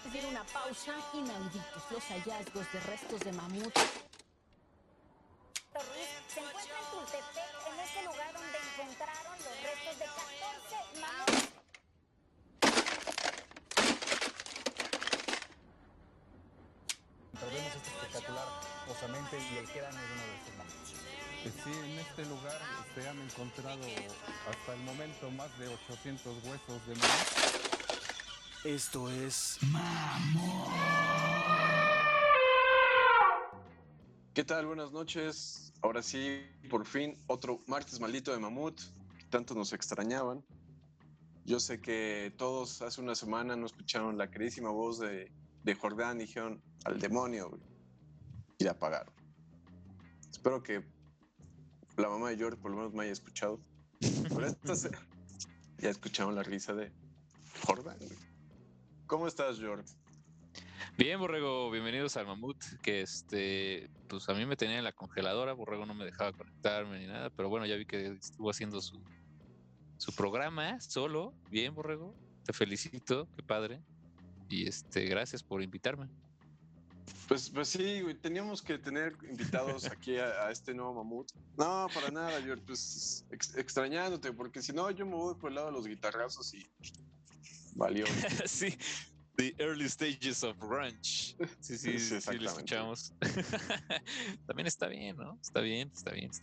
pedir una pausa. Inauditos los hallazgos de restos de mamut. Ruiz se encuentra en Tultepec, en este lugar donde encontraron los restos de 14 mamuts. Vemos este espectacular osamente y el cráneo de uno de estos mamuts. Sí, en este lugar se han encontrado hasta el momento más de 800 huesos de mamut. Esto es Mamut. ¿Qué tal? Buenas noches. Ahora sí, por fin, otro martes maldito de Mamut, que tanto nos extrañaban. Yo sé que todos hace una semana no escucharon la queridísima voz de Jordán y dijeron al demonio, güey, y la apagaron. Espero que la mamá de George por lo menos me haya escuchado. Pero ya escucharon la risa de Jordán, güey. ¿Cómo estás, George? Bien, Borrego, bienvenidos al Mamut, que pues a mí me tenía en la congeladora, Borrego no me dejaba conectarme ni nada, pero bueno, ya vi que estuvo haciendo su programa solo. Bien, Borrego, te felicito, qué padre, y gracias por invitarme. Pues sí, güey, teníamos que tener invitados aquí a este nuevo Mamut. No, para nada, George, pues extrañándote, porque si no yo me voy por el lado de los guitarrazos y valió. Sí. The early stages of grunge. Sí, lo escuchamos. También está bien, ¿no? Está bien.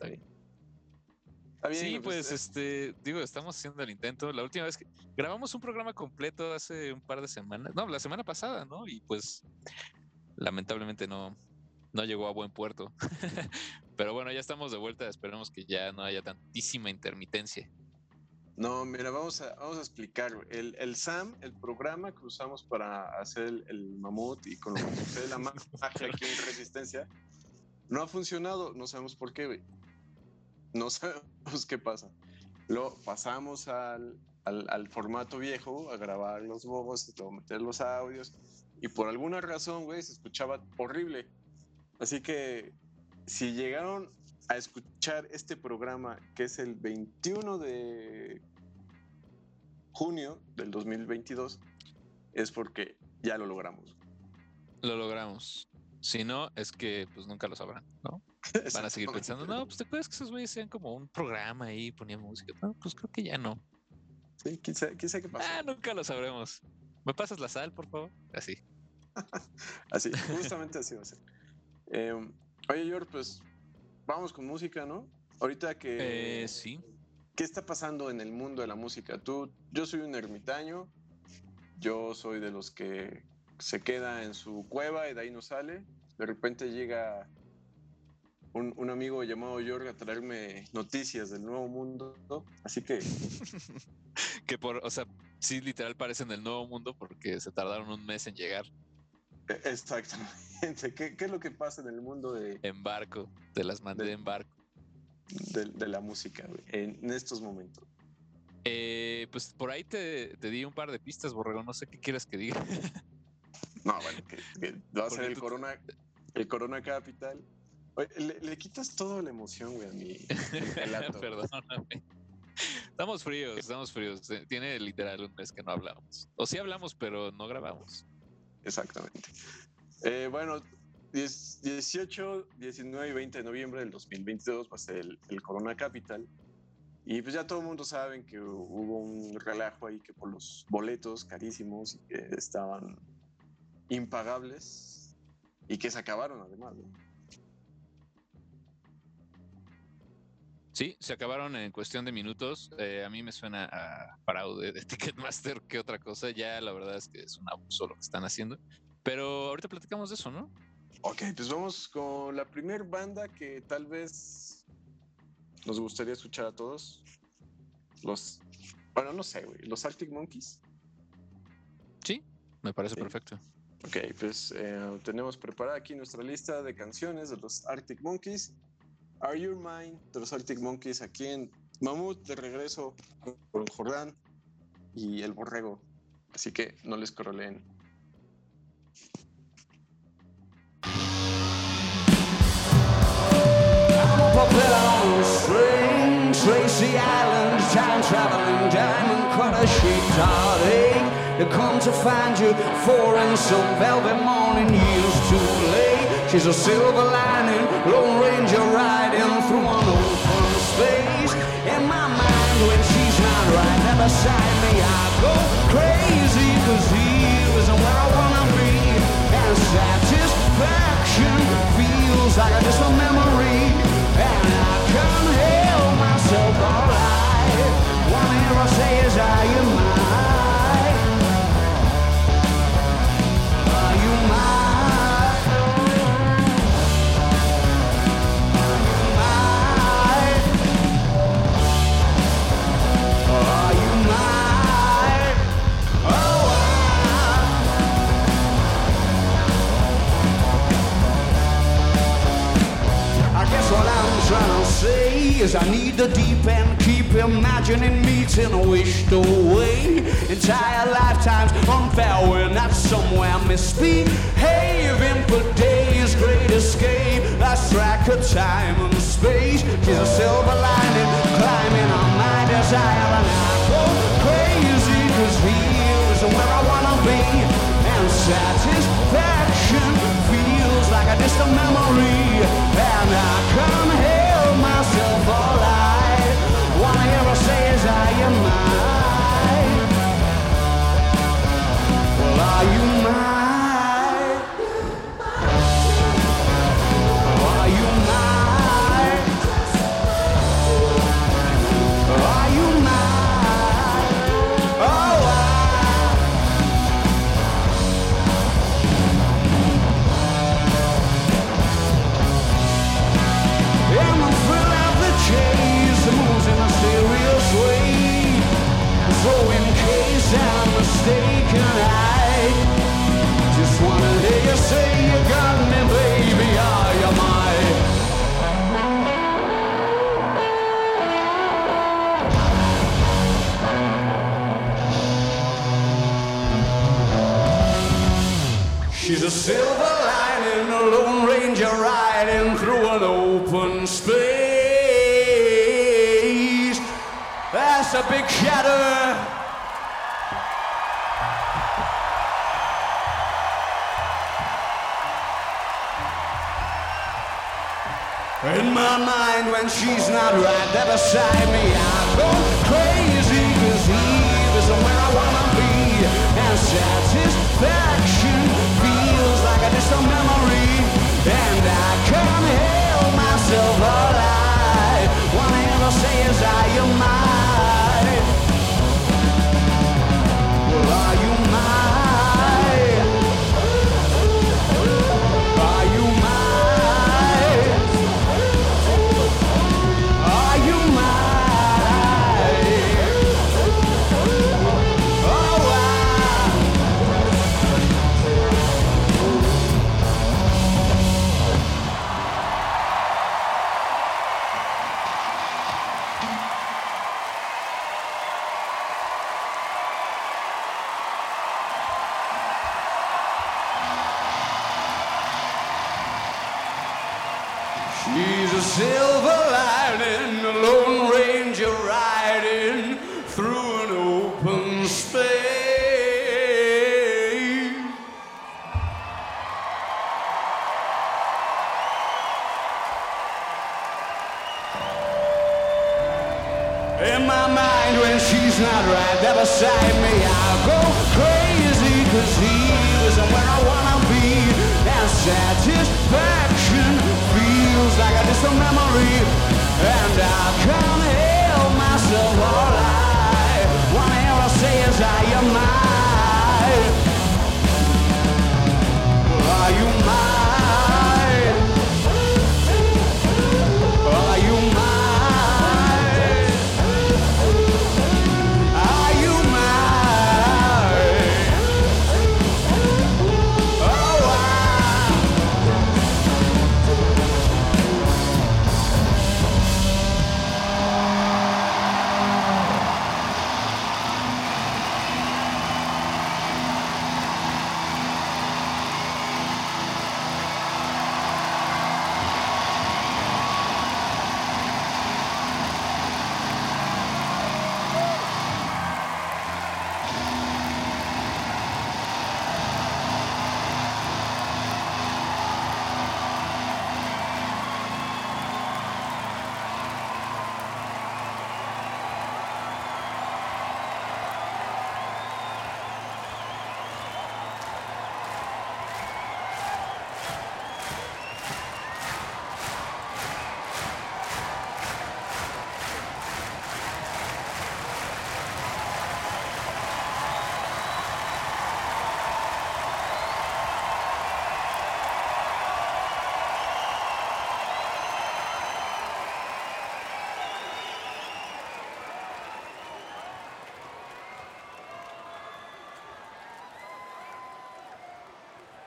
Sí, pues, estamos haciendo el intento. La última vez que grabamos un programa completo hace un par de semanas, no, la semana pasada, ¿no? Y pues, lamentablemente no llegó a buen puerto. Pero bueno, ya estamos de vuelta. Esperemos que ya no haya tantísima intermitencia. No, mira, vamos a explicar. El SAM, el programa que usamos para hacer el Mamut y con lo que sucede la magia aquí en Resistencia, no ha funcionado. No sabemos por qué, güey. No sabemos qué pasa. Lo pasamos al formato viejo, a grabar los bobos, a meter los audios, y por alguna razón, güey, se escuchaba horrible. Así que si llegaron a escuchar este programa, que es el 21 de junio del 2022, es porque ya lo logramos. Lo logramos. Si no, es que pues nunca lo sabrán, ¿no? Van a seguir pensando, no, pues te acuerdas que esos güeyes sean como un programa ahí, ponían música. No, pues creo que ya no. Sí, quién sabe qué pasó. Nunca lo sabremos. ¿Me pasas la sal, por favor? Así. Así, justamente así va a ser. Oye, George, pues vamos con música, ¿no? Ahorita que... sí. ¿Qué está pasando en el mundo de la música? Yo soy un ermitaño, yo soy de los que se queda en su cueva y de ahí no sale. De repente llega un amigo llamado George a traerme noticias del nuevo mundo, ¿no? Así que... sí, literal parecen el nuevo mundo porque se tardaron un mes en llegar. Exactamente. ¿Qué es lo que pasa en el mundo de... En barco, te las mandé en barco. De la música, güey, en estos momentos? Pues por ahí te di un par de pistas, Borrego, no sé qué quieres que diga. No, bueno, que va a ser el Corona Capital. Oye, le quitas toda la emoción, güey, a mi relato. Perdóname. Estamos fríos. Tiene literal un mes que no hablamos. O sí hablamos, pero no grabamos. Exactamente. Bueno, 18, 19 y 20 de noviembre del 2022 va a ser el Corona Capital. Y pues ya todo el mundo sabe que hubo un relajo ahí que por los boletos carísimos y que estaban impagables y que se acabaron además, ¿no? Sí, se acabaron en cuestión de minutos. A mí me suena a fraude de Ticketmaster que otra cosa. Ya la verdad es que es un abuso lo que están haciendo. Pero ahorita platicamos de eso, ¿no? Ok, pues vamos con la primer banda que tal vez nos gustaría escuchar a todos. Bueno, no sé, güey, los Arctic Monkeys. Sí, me parece perfecto. Ok, pues tenemos preparada aquí nuestra lista de canciones de los Arctic Monkeys. Are You Mine de los Arctic Monkeys aquí en Mamut, de regreso con Jordán y el Borrego. Así que no les coroleen. Tracy Island, time traveling diamond cutter sheep, darling. come to find you for in some velvet morning. Years too late. She's a silver lining, Lone Ranger riding through an open space. In my mind when she's not right there beside me, I go crazy, 'cause here isn't where I wanna be. And satisfaction feels like a distant memory, and I can't help myself alright. One hero says, are you mine? Are you mine? Is I need the deep end, keep imagining meeting wished away. Entire lifetimes unfair, we're not somewhere misbehaving. For days, great escape, lost track of time and space. She's a silver lining, climbing on my desire. And I go crazy, 'cause here isn't where I wanna be. And satisfaction feels like a distant memory, and I can't help myself alright. One hero says, are you mine? Well, are you mine? Are you mine? Are you mine? Oh, I'm a thrill of the chase, the moves in a serious way. So in case I'm mistaken, I just wanna hear you say you got me, baby, are you mine? She's a silver lining, a Lone Ranger riding through an open space. That's a big shadow. In my mind when she's not right there beside me, I go crazy, 'cause here isn't where I wanna be. And satisfaction feels like a distant memory, and I can't help myself alright. One hero says, are you mine? Well, are you mine? Are you mine? Are you mine? Oh, she's a silver lining, a Lone Ranger riding through an open space. In my mind when she's not right there beside me, I go crazy, 'cause here isn't where I wanna be. And satisfaction feels like a distant memory, and I can't help myself alright. One hero says, are you mine? Are you mine? Are you mine? Are you mine?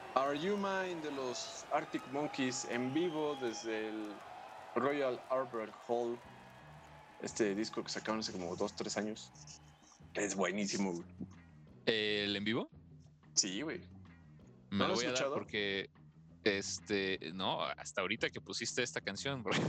Are You Mine de los Arctic Monkeys en vivo desde el Royal Albert Hall. Este disco que sacaron hace como 2-3 años. Es buenísimo, güey. ¿El en vivo? Sí, güey. Me ¿No lo lo voy has a dar escuchado? porque no, hasta ahorita que pusiste esta canción, bro.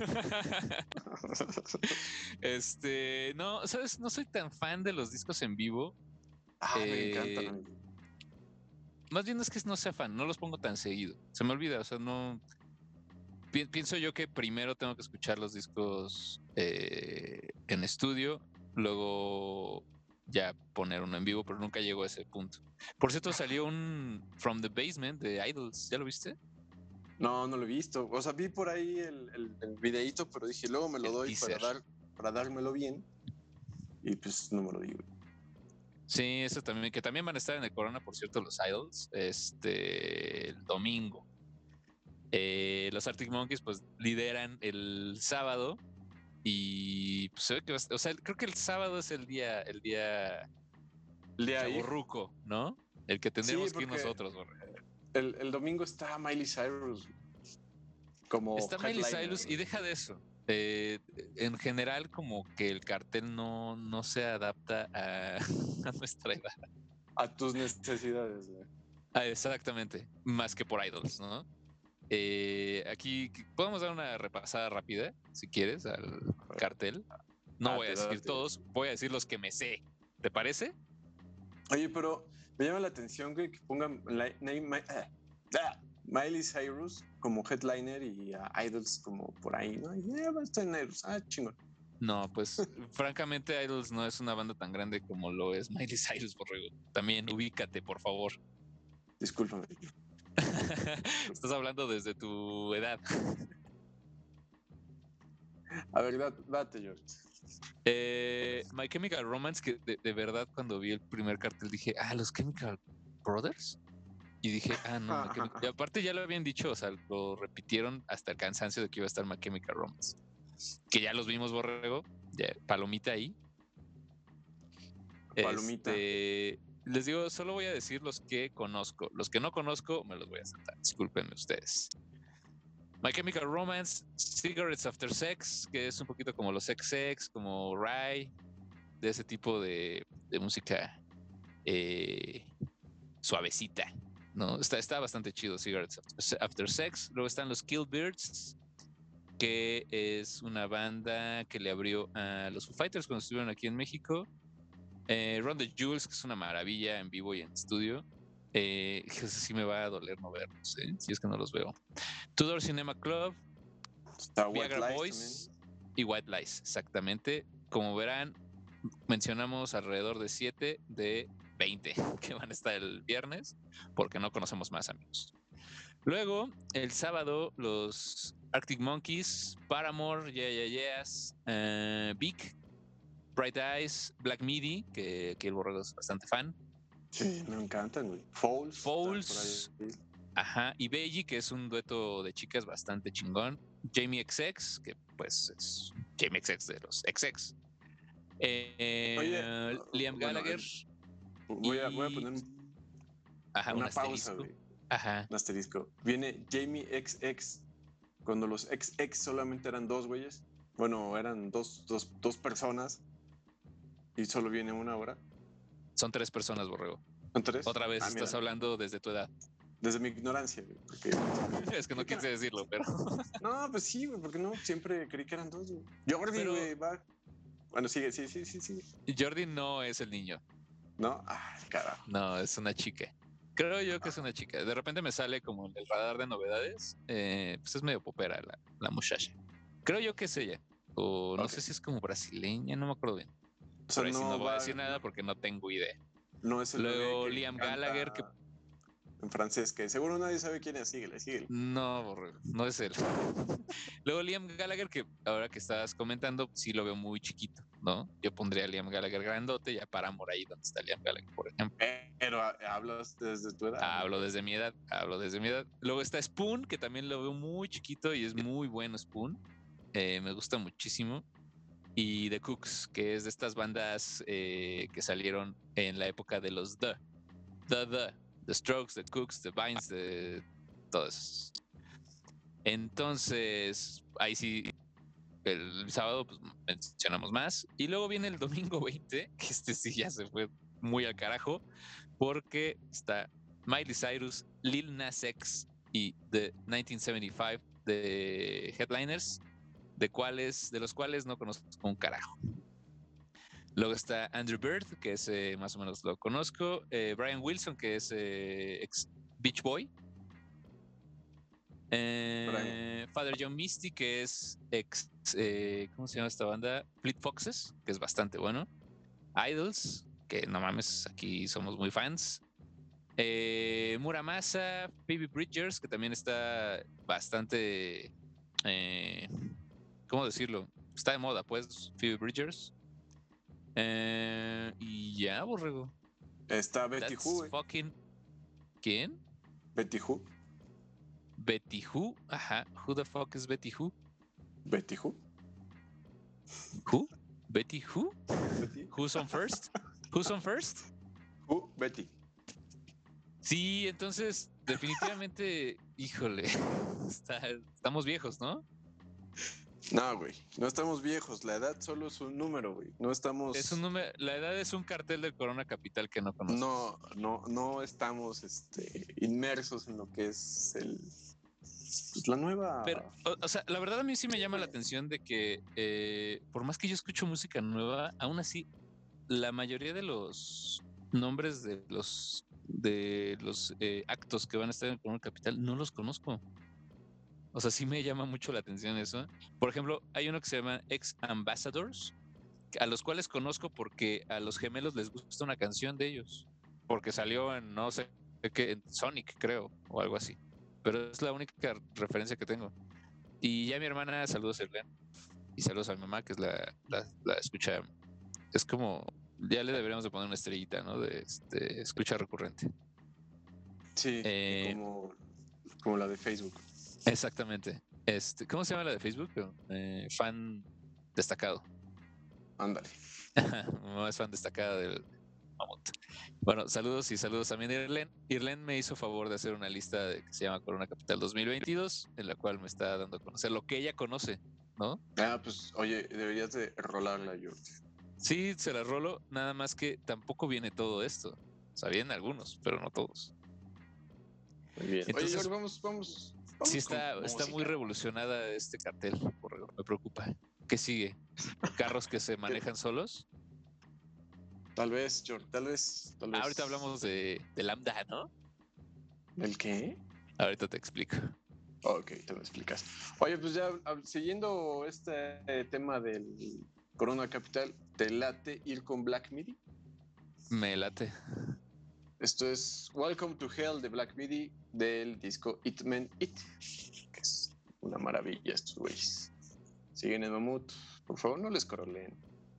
No, sabes, no soy tan fan de los discos en vivo. Me encantan a mí. Más bien es que no sea fan, no los pongo tan seguido. Se me olvida, o sea, no. Pienso yo que primero tengo que escuchar los discos en estudio, luego ya poner uno en vivo, pero nunca llego a ese punto. Por cierto, salió un From the Basement de Idols, ¿ya lo viste? No, no lo he visto. O sea, vi por ahí el videíto, pero dije, luego me lo El doy teaser. para dármelo bien. Y pues no me lo digo. Sí, eso también, que también van a estar en el Corona, por cierto, los Idols, el domingo. Los Arctic Monkeys, pues, lideran el sábado y pues, se ve que o sea, creo que el sábado es el día El día ahí. chavorruco, ¿no? El que tendremos Sí, que ir porque nosotros, borre. el domingo está Miley Cyrus como Está Miley headliner. Cyrus y deja de eso. En general, como que el cartel no se adapta a, a nuestra edad. A tus necesidades, güey. Exactamente, más que por Idols, ¿no? Aquí podemos dar una repasada rápida, si quieres, al cartel. No voy a decir Date. todos, voy a decir los que me sé. ¿Te parece? Oye, pero me llama la atención, güey, que pongan Miley Cyrus como headliner y a Idols como por ahí, ¿no? Y va a estar en Idols. Chingón. No, pues francamente Idols no es una banda tan grande como lo es Miley Cyrus, borrego. También ubícate, por favor. Discúlpame. Estás hablando desde tu edad. A ver, date, George. My Chemical Romance, que de verdad cuando vi el primer cartel dije, los Chemical Brothers. Y dije, no, y aparte ya lo habían dicho, o sea, lo repitieron hasta el cansancio de que iba a estar My Chemical Romance. Que ya los vimos, borrego, ya, palomita ahí. Palomita. Les digo, solo voy a decir los que conozco. Los que no conozco, me los voy a saltar. Discúlpenme ustedes. My Chemical Romance, Cigarettes After Sex, que es un poquito como los XX, como Rye, de ese tipo de música suavecita, ¿no? Está bastante chido Cigarettes After Sex. Luego están los Killbirds, que es una banda que le abrió a los Foo Fighters cuando estuvieron aquí en México. Run the Jewels, que es una maravilla en vivo y en estudio. Sí me va a doler no verlos, si es que no los veo. Tudor Cinema Club, Está Viagra White Boys Lies y White Lies, exactamente. Como verán, mencionamos alrededor de 7 de 20 que van a estar el viernes, porque no conocemos más, amigos. Luego, el sábado, los Arctic Monkeys, Paramore, Yeah Yeah Yeahs, Big, Bright Eyes, Black Midi, que el borrego es bastante fan. Sí, me encantan, güey. Fouls. Ajá, y Beji, que es un dueto de chicas bastante chingón. Jamie XX, que pues es Jamie XX de los XX. Oye, Liam Gallagher. Voy a poner una pausa, güey. Ajá. Un asterisco. Viene Jamie XX. Cuando los XX solamente eran dos güeyes. Bueno, eran dos personas. Y solo viene una ahora. Son 3 personas, borrego. ¿Son 3? Otra vez estás hablando desde tu edad. Desde mi ignorancia, güey. Porque... es que no quise decirlo, pero... no, pues sí, güey, porque no, siempre creí que eran 2, güey. Jordi, güey, va. Bueno, sigue. Jordi no es el niño. ¿No? Carajo. No, es una chica. Creo yo que es una chica. De repente me sale como en el radar de novedades. Pues es medio popera la muchacha. Creo yo que es ella. O no sé si es como brasileña, no me acuerdo bien. O sea, no voy a decir nada porque no tengo idea. No es el luego Liam Gallagher, que en francés, que seguro nadie sabe quién es. Síguele. No es él. Luego Liam Gallagher, que ahora que estabas comentando, sí lo veo muy chiquito, ¿no? Yo pondría a Liam Gallagher grandote, ya Paramore ahí donde está Liam Gallagher, por ejemplo. Pero hablas desde tu edad. Hablo desde mi edad. Luego está Spoon, que también lo veo muy chiquito y es muy bueno Spoon. Me gusta muchísimo. Y The Cooks, que es de estas bandas que salieron en la época de los The. The Strokes, The Cooks, The Vines, de todos. Entonces, ahí sí, el sábado pues mencionamos más. Y luego viene el domingo 20, que sí ya se fue muy al carajo, porque está Miley Cyrus, Lil Nas X y The 1975 de headliners, de los cuales no conozco un carajo. Luego está Andrew Bird, que es más o menos lo conozco. Brian Wilson, que es ex Beach Boy. Father John Misty, que es ex, ¿cómo se llama esta banda? Fleet Foxes, que es bastante bueno. Idols, que no mames, aquí somos muy fans. Muramasa, Phoebe Bridgers, que también está bastante, ¿cómo decirlo? Está de moda, pues, Phoebe Bridgers. Y ya, borrego. Está Betty Who. Fucking... ¿Quién? Betty Who. Betty Who, ajá. Who the fuck is Betty Who? Betty Who. Who? Betty Who? Betty. Who's on first? Who's on first? Who, Betty. Sí, entonces, definitivamente, híjole, estamos viejos, ¿no? No, güey, no estamos viejos. La edad solo es un número, güey. No estamos. Es un número, la edad es un cartel del Corona Capital que no conozco. No estamos inmersos en lo que es pues, la nueva. Pero, o sea, la verdad a mí sí me llama la atención de que por más que yo escucho música nueva, aún así, la mayoría de los nombres de los actos que van a estar en el Corona Capital no los conozco. O sea, sí me llama mucho la atención eso. Por ejemplo, hay uno que se llama Ex Ambassadors, a los cuales conozco porque a los gemelos les gusta una canción de ellos. Porque salió en, no sé qué, en Sonic, creo, o algo así. Pero es la única referencia que tengo. Y ya mi hermana, saludos a Erlen. Y saludos a mi mamá, que es la escucha. Es como, ya le deberíamos de poner una estrellita, ¿no? De escucha recurrente. Sí, como la de Facebook. Exactamente. ¿Cómo se llama la de Facebook? Fan destacado. Ándale. No es fan destacada del Mamut. Bueno, saludos y saludos también a Irlen. Irlen me hizo favor de hacer una lista que se llama Corona Capital 2022, en la cual me está dando a conocer lo que ella conoce, ¿no? Pues, oye, deberías de rolarla, yo. Sí, se la rolo, nada más que tampoco viene todo esto. O sea, vienen algunos, pero no todos. Muy bien. Entonces, oye, vamos. Sí, está muy revolucionada este cartel, me preocupa. ¿Qué sigue? ¿Carros que se manejan solos? Tal vez, George, tal vez. Ahorita hablamos de Lambda, ¿no? ¿El qué? Ahorita te explico. Ok, te lo explicas. Oye, pues ya siguiendo este tema del Corona Capital, ¿te late ir con Black Midi? Me late. Esto es Welcome to Hell de Black Midi del disco It Men It, que es una maravilla estos güeyes. Siguen en Mamut, por favor no les coroleen.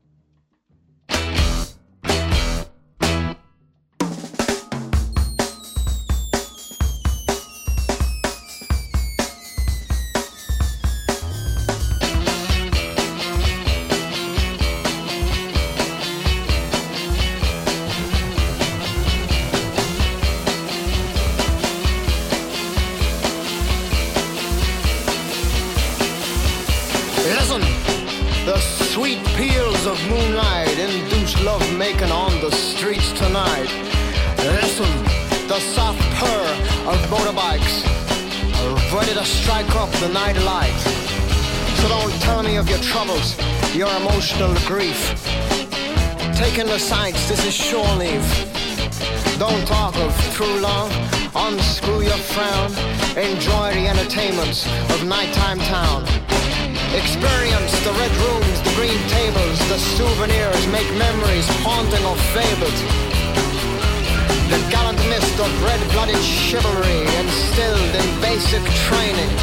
Of moonlight induce love making on the streets tonight. Listen, the soft purr of motorbikes ready to strike up the night light. So don't tell me of your troubles, your emotional grief. Taking the sights, this is shore leave. Don't talk of true love, unscrew your frown. Enjoy the entertainments of nighttime town. Experience the red rooms, the green tables, the souvenirs, make memories haunting of fables. The gallant mist of red-blooded chivalry instilled in basic training.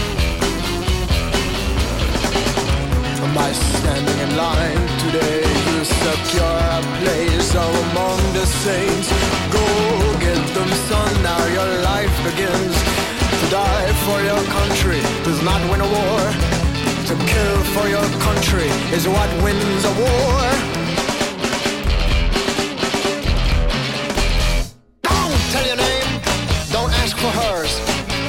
By standing in line today, you secure a place among the saints. Go get them, son, now your life begins. To die for your country does not win a war. To kill for your country is what wins a war. Don't tell your name,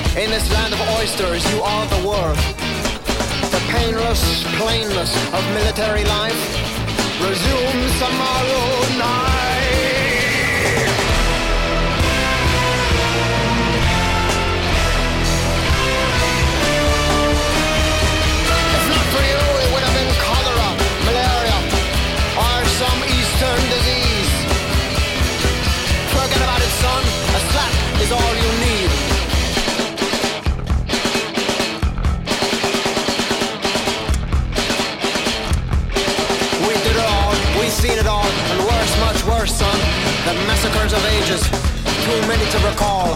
In this land of oysters, you are the worth. The painless plainness of military life resumes tomorrow night. If not for you, it would have been cholera, malaria, or some eastern disease. Forget about it, son. A slap is all you need. We did it all, we've seen it all, and worse, much worse, son. The massacres of ages, too many to recall.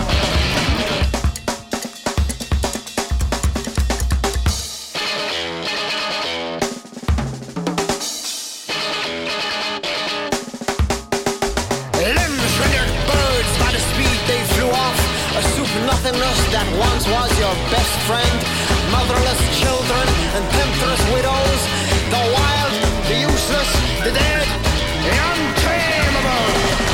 Nothingness that once was your best friend. Motherless children and temptress widows. The wild, the useless, the dead, the untamable.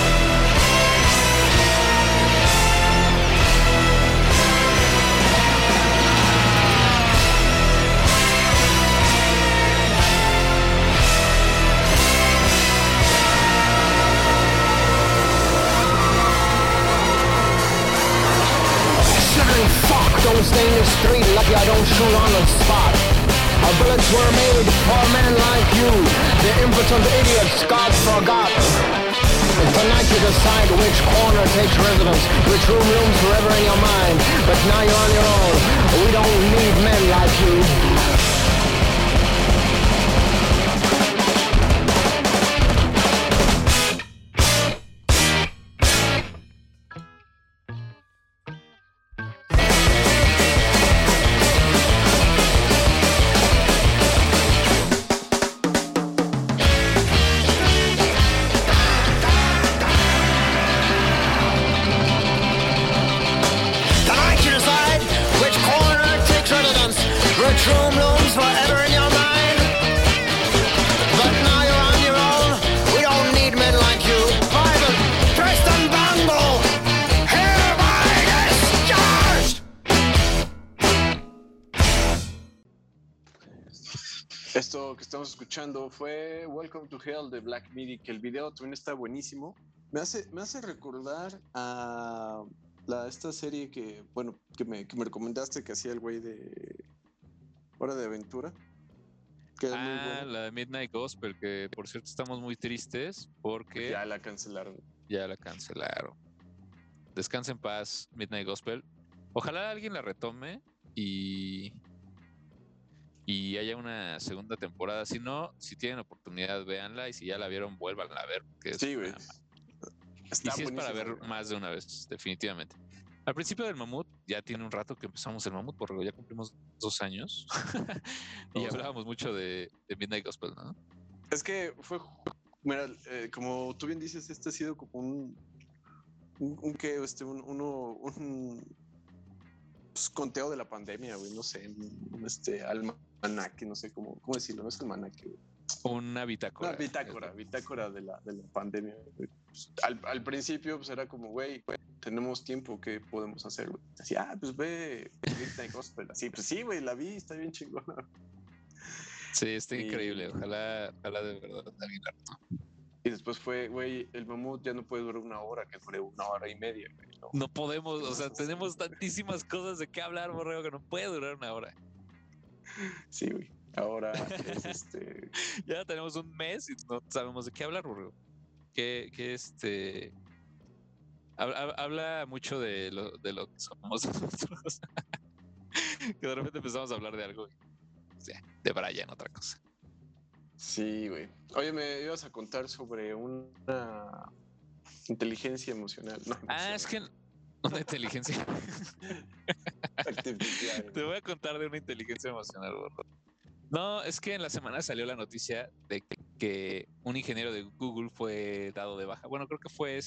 Fuck, don't stay in the street, lucky I don't shoot on the spot. Our bullets were made for men like you, the impotent idiots God forgot. And tonight you decide which corner takes residence, which room looms forever in your mind. But now you're on your own, we don't need men like you. Esto que estamos escuchando fue Welcome to Hell de Black Midi, que el video también está buenísimo. Me hace recordar a esta serie que me recomendaste, que hacía el güey de Hora de Aventura. Que era muy bueno. La de Midnight Gospel, que por cierto estamos muy tristes porque ya la cancelaron. Descansa en paz, Midnight Gospel. Ojalá alguien la retome y haya una segunda temporada. Si no, si tienen oportunidad, véanla, y si ya la vieron, vuélvanla a ver. Sí, güey. Y si es para ver más de una vez, definitivamente. Al principio del Mamut, ya tiene un rato que empezamos el Mamut, porque ya cumplimos 2 años. Y hablábamos mucho de Midnight Gospel, ¿no? Es que fue, mira, como tú bien dices, este ha sido como un conteo de la pandemia, güey, no sé, un almanaque, no sé cómo decirlo, no es almanaque, güey. Una bitácora. Una bitácora de la pandemia, güey. Pues, al principio, pues era como, güey, tenemos tiempo, ¿qué podemos hacer, güey? Así, pues ve Midnight Gospel, así, pues sí, güey, la vi, está bien chingona. Sí, está increíble, ojalá de verdad alguien la retome. Y después fue, güey, el Mamut ya no puede durar 1 hora, que dure 1 hora y media, güey. No podemos, o sea, tenemos tantísimas cosas de qué hablar, Borrego, que no puede durar 1 hora. Sí, güey. Ahora es Ya tenemos 1 mes y no sabemos de qué hablar, Borrego. Habla mucho de lo que somos nosotros. Que de repente empezamos a hablar de algo, o sea, de Brian, otra cosa. Sí, güey. Oye, me ibas a contar sobre una inteligencia emocional. No, es que una inteligencia. Te voy a contar de una inteligencia emocional, Borro. No, es que en la semana salió la noticia de que un ingeniero de Google fue dado de baja. Bueno, creo que fue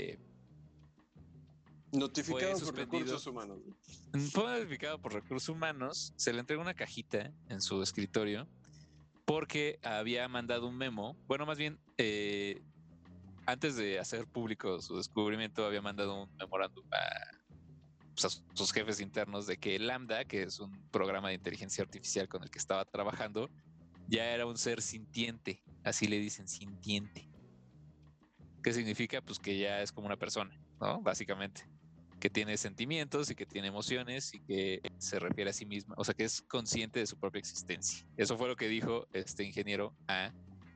notificado por recursos humanos. Fue notificado por recursos humanos. Se le entregó una cajita en su escritorio porque había mandado un memo. Bueno, más bien, antes de hacer público su descubrimiento, había mandado un memorándum pues, a sus jefes internos de que Lambda, que es un programa de inteligencia artificial con el que estaba trabajando, ya era un ser sintiente, así le dicen, sintiente. ¿Qué significa? Pues que ya es como una persona, ¿no? Básicamente, que tiene sentimientos y que tiene emociones y que se refiere a sí misma, o sea, que es consciente de su propia existencia. Eso fue lo que dijo este ingeniero a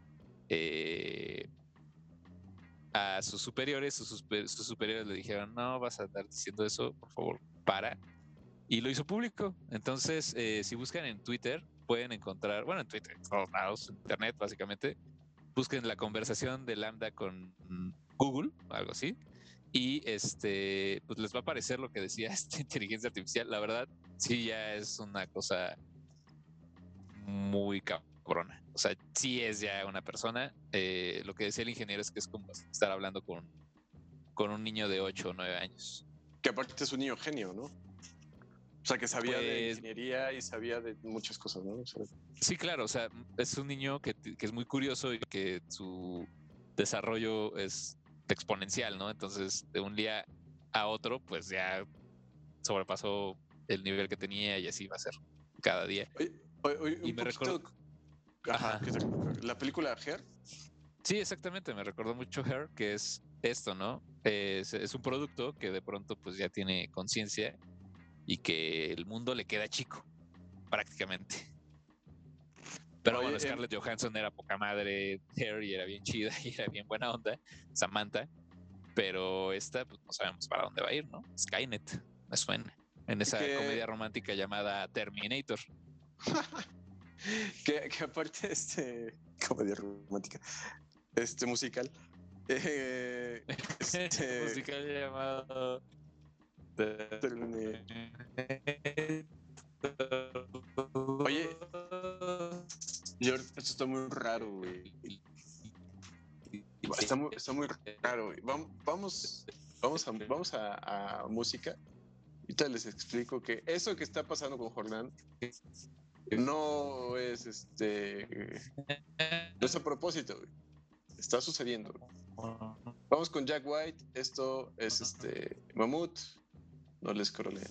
sus superiores. Sus superiores le dijeron, no vas a estar diciendo eso, por favor, para. Y lo hizo público. Entonces, si buscan en Twitter, pueden encontrar, bueno, en Twitter, en todos lados, en internet, básicamente, busquen la conversación de Lambda con Google, algo así, y pues les va a aparecer lo que decía esta inteligencia artificial. La verdad, sí, ya es una cosa muy cabrona. O sea, sí es ya una persona. Lo que decía el ingeniero es que es como estar hablando con un niño de 8 o 9 años. Que aparte es un niño genio, ¿no? O sea, que sabía de ingeniería y sabía de muchas cosas, ¿no? O sea, sí, claro. O sea, es un niño que es muy curioso y que su desarrollo es exponencial, ¿no? Entonces, de un día a otro, pues ya sobrepasó el nivel que tenía y así va a ser cada día. Oye, y me recuerdo... Ajá. ¿La película Her? Sí, exactamente. Me recordó mucho Her, que es esto, ¿no? Es un producto que de pronto pues ya tiene conciencia y que el mundo le queda chico, prácticamente. Pero bueno, Scarlett Johansson era poca madre, Her, y era bien chida y era bien buena onda, Samantha. Pero esta, pues no sabemos para dónde va a ir, ¿no? Skynet, me suena. En esa comedia romántica llamada Terminator. que aparte comedia romántica, musical, musical llamado Oye, George, esto está muy raro, güey. Está muy raro, güey. Vamos a música. Ahorita les explico que eso que está pasando con Jordan no es no es a propósito, güey. Está sucediendo, güey. Vamos con Jack White. Esto es Mammoth. No les scrolleen.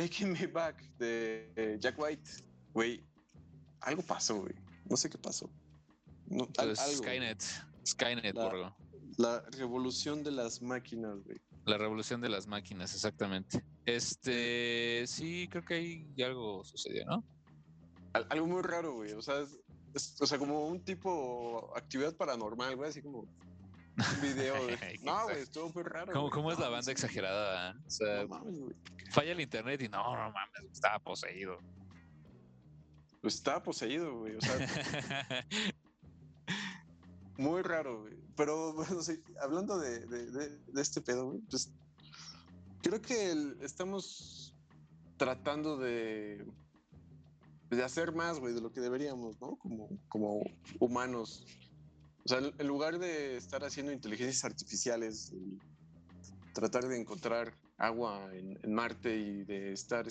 Taking Me Back de Jack White, güey, algo pasó, güey. No sé qué pasó. No, Pues algo, Skynet, La- burro. la revolución de las máquinas, güey. La revolución de las máquinas, exactamente. Sí, creo que ahí algo sucedió, ¿no? Algo muy raro, güey. O sea, o sea, como un tipo actividad paranormal, güey, así como un video. No, güey, estuvo muy raro. ¿Cómo güey. es la No, banda sí, exagerada? O sea, no mames, güey. falla el internet y no mames, estaba poseído. Pues estaba poseído, güey. O sea, muy raro, güey. Pero, bueno, sí, hablando de este pedo, güey, pues creo que estamos tratando de hacer más, güey, de lo que deberíamos, ¿no? Como humanos. O sea, en lugar de estar haciendo inteligencias artificiales y tratar de encontrar agua en Marte y de estar,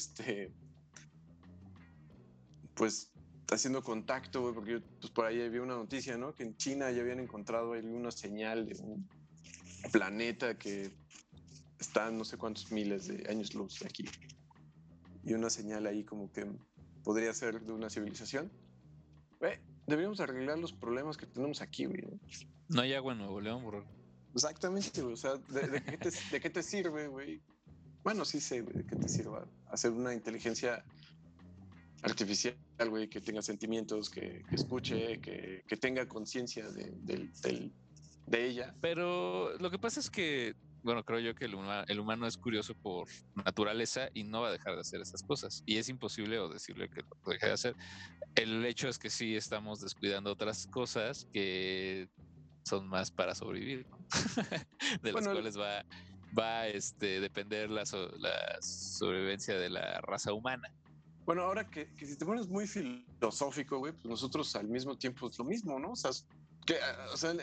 pues, haciendo contacto, güey, porque pues, por ahí había una noticia, ¿no? Que en China ya habían encontrado alguna señal de un planeta que está a no sé cuántos miles de años luz de aquí. Y una señal ahí como que podría ser de una civilización. Güey, deberíamos arreglar los problemas que tenemos aquí, güey, ¿no? No hay agua en Nuevo León, burro. Exactamente, güey. O sea, ¿de qué te sirve, güey? Bueno, sí sé, güey, de qué te sirva hacer una inteligencia artificial, güey, que tenga sentimientos, que escuche, que tenga conciencia de ella. Pero lo que pasa es que, bueno, creo yo que el humano es curioso por naturaleza y no va a dejar de hacer esas cosas. Y es imposible o decirle que lo deje de hacer. El hecho es que sí estamos descuidando otras cosas que son más para sobrevivir, ¿no? De las Bueno, cuales va a depender la sobrevivencia de la raza humana. bueno, ahora que si te pones muy filosófico, güey, pues nosotros al mismo tiempo es lo mismo, ¿no? O sea, o sea,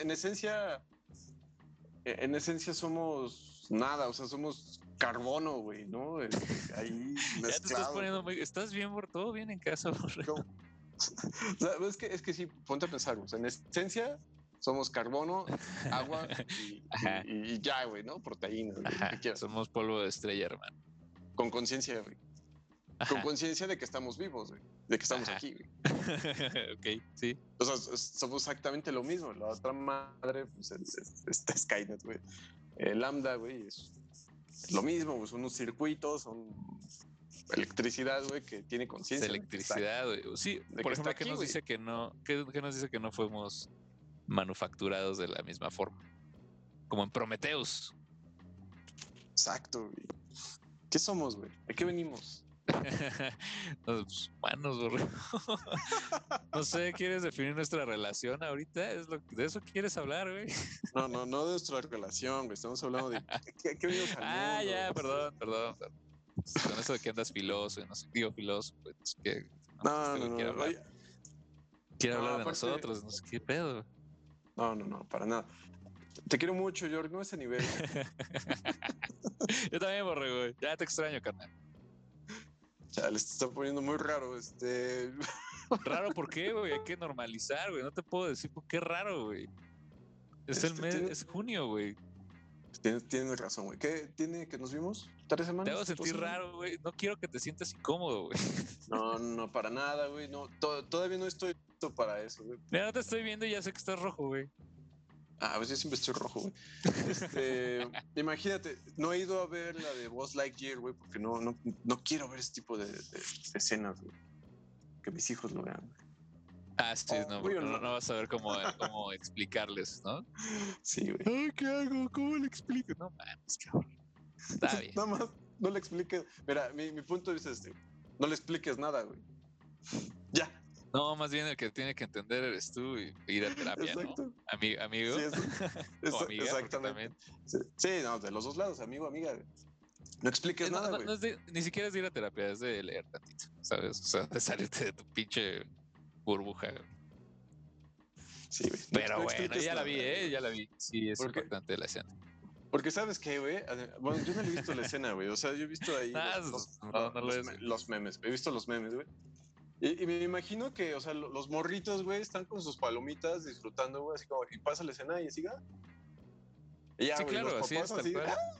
en esencia somos nada, o sea, somos carbono, güey, ¿no? Ahí Ya te estás mezclado. poniendo muy... ¿Estás bien, por todo bien en casa, burro? O sea, es que sí, ponte a pensar, o sea, en esencia somos carbono, agua Ajá. y ya, güey, ¿no? Proteínas, güey, lo que Ajá, quieras. somos polvo de estrella, hermano. Con conciencia, güey. Con Ajá, conciencia de que estamos vivos, güey. De que estamos ajá. aquí, güey. Ok, sí. O sea, somos exactamente lo mismo. La otra madre, pues, es Skynet, güey. Lambda, güey, es lo mismo, güey. Son unos circuitos, son electricidad, güey, que tiene Es conciencia. electricidad, güey. Sí, de por que está ejemplo, ¿qué aquí, nos güey. dice que no, qué nos dice que no fuimos manufacturados de la misma forma? Como en Prometheus. Exacto, güey. ¿Qué somos, güey? ¿A qué venimos? Los humanos, burro. No sé, ¿quieres definir nuestra relación ahorita? ¿De eso quieres hablar, güey? No de nuestra relación, güey. Estamos hablando de qué venimos al mundo. Ya, perdón. Con eso de que andas filoso, no sé, digo filósofo, no sé qué. No. Quiere hablar, Oye, quiere no, hablar de aparte, nosotros, no sé qué pedo. no, para nada. Te quiero mucho, George, no a ese nivel. Yo también, borrego, güey. Ya te extraño, carnal. Chale, se está poniendo muy raro. Raro, ¿por qué, güey? Hay que normalizar, güey. No te puedo decir por qué raro, güey. Es el mes, es junio, güey. Tienes razón, güey. ¿Qué tiene que nos vimos? ¿3 semanas? Te hago sentir raro, güey. No quiero que te sientas incómodo, güey. No, para nada, güey. No, todavía no estoy listo para eso, güey. Mira, no te estoy viendo y ya sé que estás rojo, güey. Pues yo siempre estoy rojo, güey. Imagínate, no he ido a ver la de Buzz Lightyear, güey, porque no quiero ver ese tipo de escenas, güey. Que mis hijos lo vean. Sí, no vas a ver cómo explicarles, ¿no? Sí, güey. Ay, ¿qué hago? ¿Cómo le explico? No mames, cabrón. Está bien. Nada más, no le expliques. Mira, mi punto es no le expliques nada, güey. Ya. No, más bien el que tiene que entender eres tú y ir a terapia, Exacto. ¿no? Amigo. Sí, o amiga, exactamente. Sí, no, de los dos lados, amigo, amiga, güey. No expliques nada, güey. Ni siquiera es de ir a terapia, es de leer tantito, ¿sabes? O sea, de salirte de tu pinche burbuja. Sí, güey. Pero bueno, ya la vi. Sí, es importante la escena. Porque sabes qué, güey. Bueno, yo no he visto la escena, güey. O sea, yo he visto ahí los memes. He visto los memes, güey. Y me imagino que, o sea, los morritos, güey, están con sus palomitas disfrutando, güey, así como, y pasa la escena y siga. Y ya, Sí, güey, claro, los así es, papás tal cual.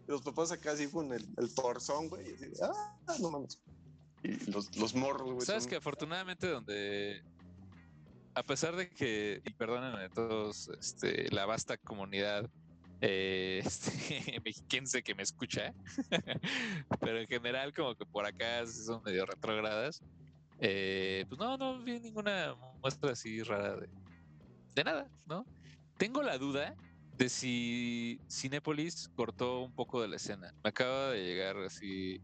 Los papás acá así con el torzón, güey. Y así, no mames. Y los morros, güey. Sabes que afortunadamente donde, a pesar de que, y perdónenme a todos, la vasta comunidad mexiquense que me escucha, pero en general como que por acá son medio retrógradas, pues no vi ninguna muestra así rara de nada, ¿no? Tengo la duda de si Cinépolis cortó un poco de la escena. Me acaba de llegar así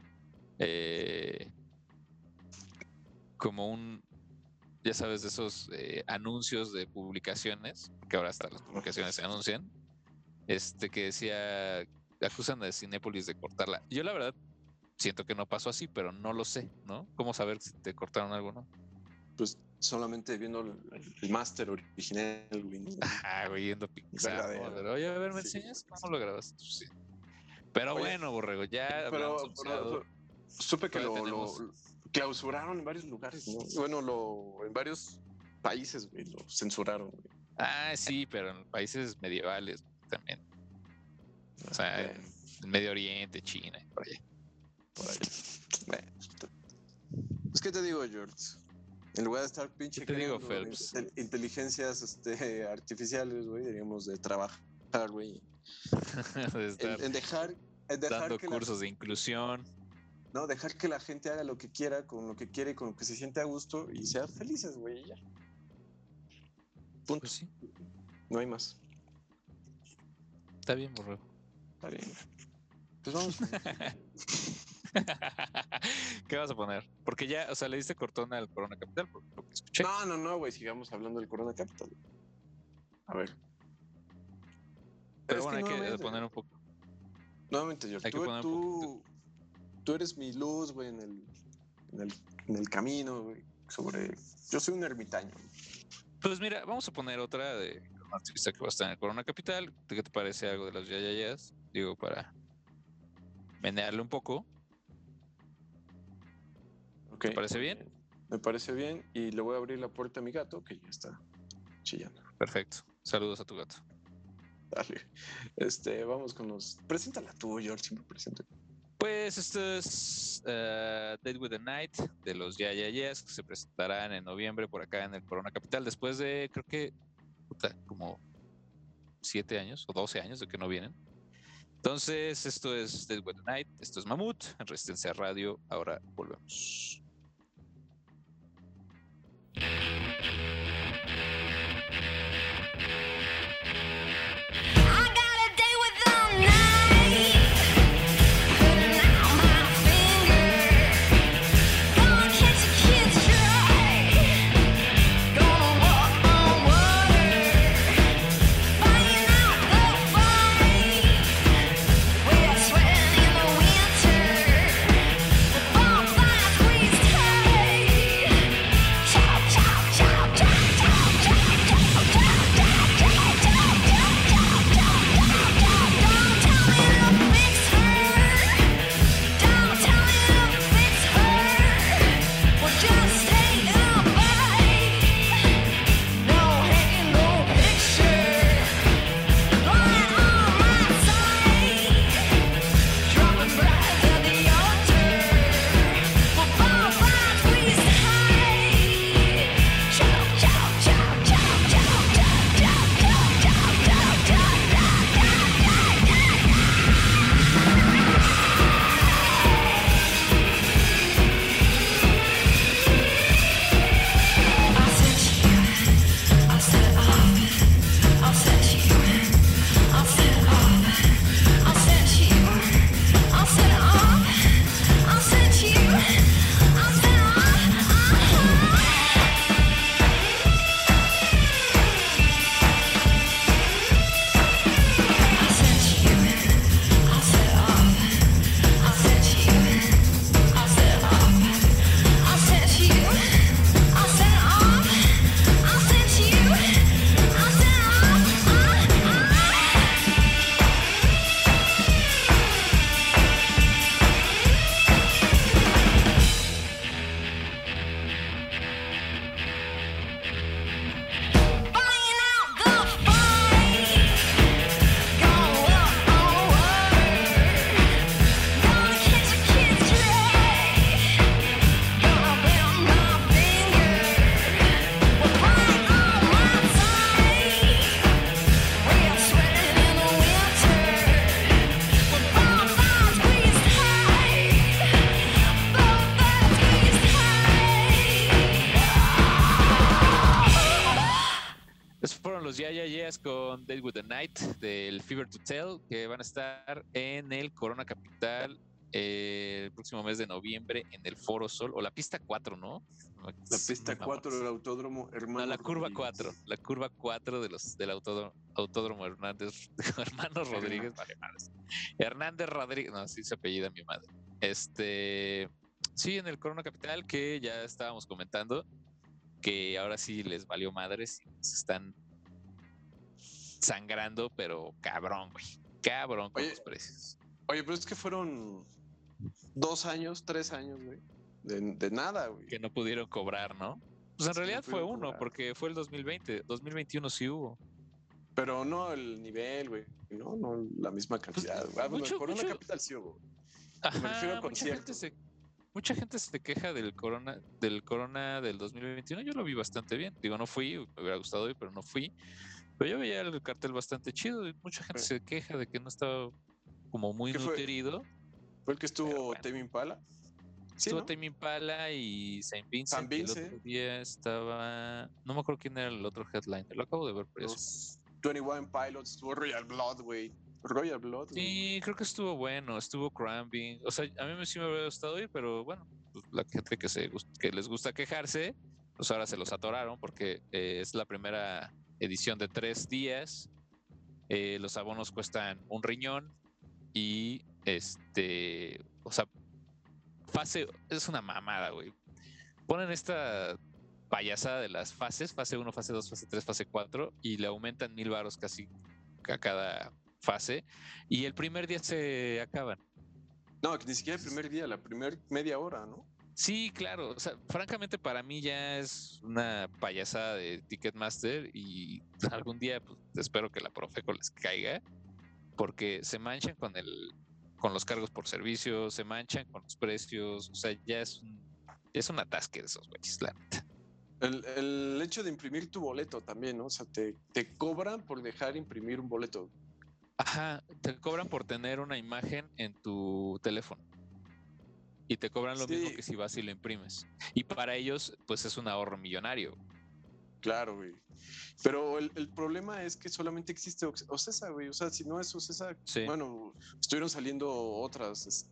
como ya sabes, de esos anuncios de publicaciones, que ahora hasta las publicaciones se anuncian, que decía, acusan a Cinépolis de cortarla. Yo la verdad siento que no pasó así, pero no lo sé, ¿no? ¿Cómo saber si te cortaron algo, no? Pues solamente viendo el máster original, güey. Güey, viendo Pixar. ¿No? Oye, a ver, ¿me enseñas cómo lo grabaste? Pues sí. Pero bueno, Borrego, ya pero supe que lo clausuraron en varios lugares, ¿no? Bueno, en varios países, güey, lo censuraron, güey. Sí, pero en países medievales también. O sea, en Medio Oriente, China, por allá. Pues, ¿qué te digo, George? En lugar de estar pinche te digo, Phelps? Inteligencias artificiales, güey, deberíamos de trabajar, güey. De estar en dejar dando que cursos de inclusión. No, dejar que la gente haga lo que quiera, con lo que quiere y con lo que se siente a gusto y sean felices, güey, ya. Punto. Pues sí. No hay más. Está bien, Borrego. Está bien. Pues vamos. ¿Qué vas a poner? Porque ya, o sea, le diste cortón al Corona Capital, por lo que escuché. No, güey, sigamos hablando del Corona Capital. A ver. Pero bueno, hay que poner un poco. Nuevamente, George, tú eres mi luz, güey, en el camino, güey. Yo soy un ermitaño. Pues mira, vamos a poner otra de un artista que va a estar en el Corona Capital. ¿Qué te parece algo de las yayayas? Digo, para menearle un poco. Okay. ¿Te parece bien? Me parece bien y le voy a abrir la puerta a mi gato que ya está chillando. Perfecto. Saludos a tu gato. Dale. Vamos con los... Preséntala tú, George, siempre presento. Pues esto es Dead with the Night de los Yayayas, que se presentarán en noviembre por acá en el Corona Capital, después de, creo que, como 7 años o 12 años de que no vienen. Entonces, esto es Dead with the Night, esto es Mamut, en Resistencia Radio. Ahora volvemos. Sweating in the winter, the bonfire squeeze the Night del Fever to Tell, que van a estar en el Corona Capital el próximo mes de noviembre en el Foro Sol, o la pista 4, ¿no? La pista 4 del Autódromo Hermano No, la curva Rodríguez. 4, la curva 4 del Autódromo Hernández, Hermanos Rodríguez, vale, madres. Hernández Rodríguez, no, así se apellida mi madre. Sí, en el Corona Capital, que ya estábamos comentando, que ahora sí les valió madres y se están sangrando, pero cabrón, güey. Cabrón con los precios. Oye, pero es que fueron 2 años, 3 años, güey. De nada, güey. Que no pudieron cobrar, ¿no? Pues en Sí, realidad no fue pudieron uno, cobrar. porque fue el 2020. 2021 sí hubo. Pero no el nivel, güey. No la misma cantidad. Pues, Bueno, el Corona Capital sí hubo. Me refiero a conciertos. Mucha gente se queja del Corona del 2021. Yo lo vi bastante bien. Digo, no fui, me hubiera gustado ir, pero no fui. Pero yo veía el cartel bastante chido y mucha gente se queja de que no estaba como muy ¿Qué fue? nutrido. ¿Fue el que estuvo bueno. Tame Impala? Sí, Estuvo ¿no? Tame Impala y Saint Vincent. San Y el Vincent. otro día estaba... No me acuerdo quién era el otro headliner. Lo acabo de ver por eso. Los 21 Pilots, estuvo Royal Blood, güey. Royal Blood, güey. Sí, creo que estuvo bueno. Estuvo Cramping. O sea, a mí sí me hubiera gustado ir, pero bueno, pues, la gente que les gusta quejarse, pues ahora se los atoraron porque es la primera edición de 3 días. Los abonos cuestan un riñón y o sea, es una mamada, güey. Ponen esta payasada de las fases, fase 1, fase 2, fase 3, fase 4, y le aumentan 1,000 varos casi a cada fase, y el primer día se acaban. No, que ni siquiera el primer día, la primera media hora, ¿no? Sí, claro. O sea, francamente para mí ya es una payasada de Ticketmaster y algún día pues, espero que la Profeco les caiga porque se manchan con los cargos por servicio, se manchan con los precios, o sea, ya es un atasque de esos güeyes, la neta. El hecho de imprimir tu boleto también, ¿no? O sea, te cobran por dejar imprimir un boleto. Ajá, te cobran por tener una imagen en tu teléfono. Y te cobran lo mismo que si vas y lo imprimes. Y para ellos, pues es un ahorro millonario. Claro, güey. Pero el problema es que solamente existe Ocesa, güey. O sea, si no es Ocesa, sí. Bueno, estuvieron saliendo otras,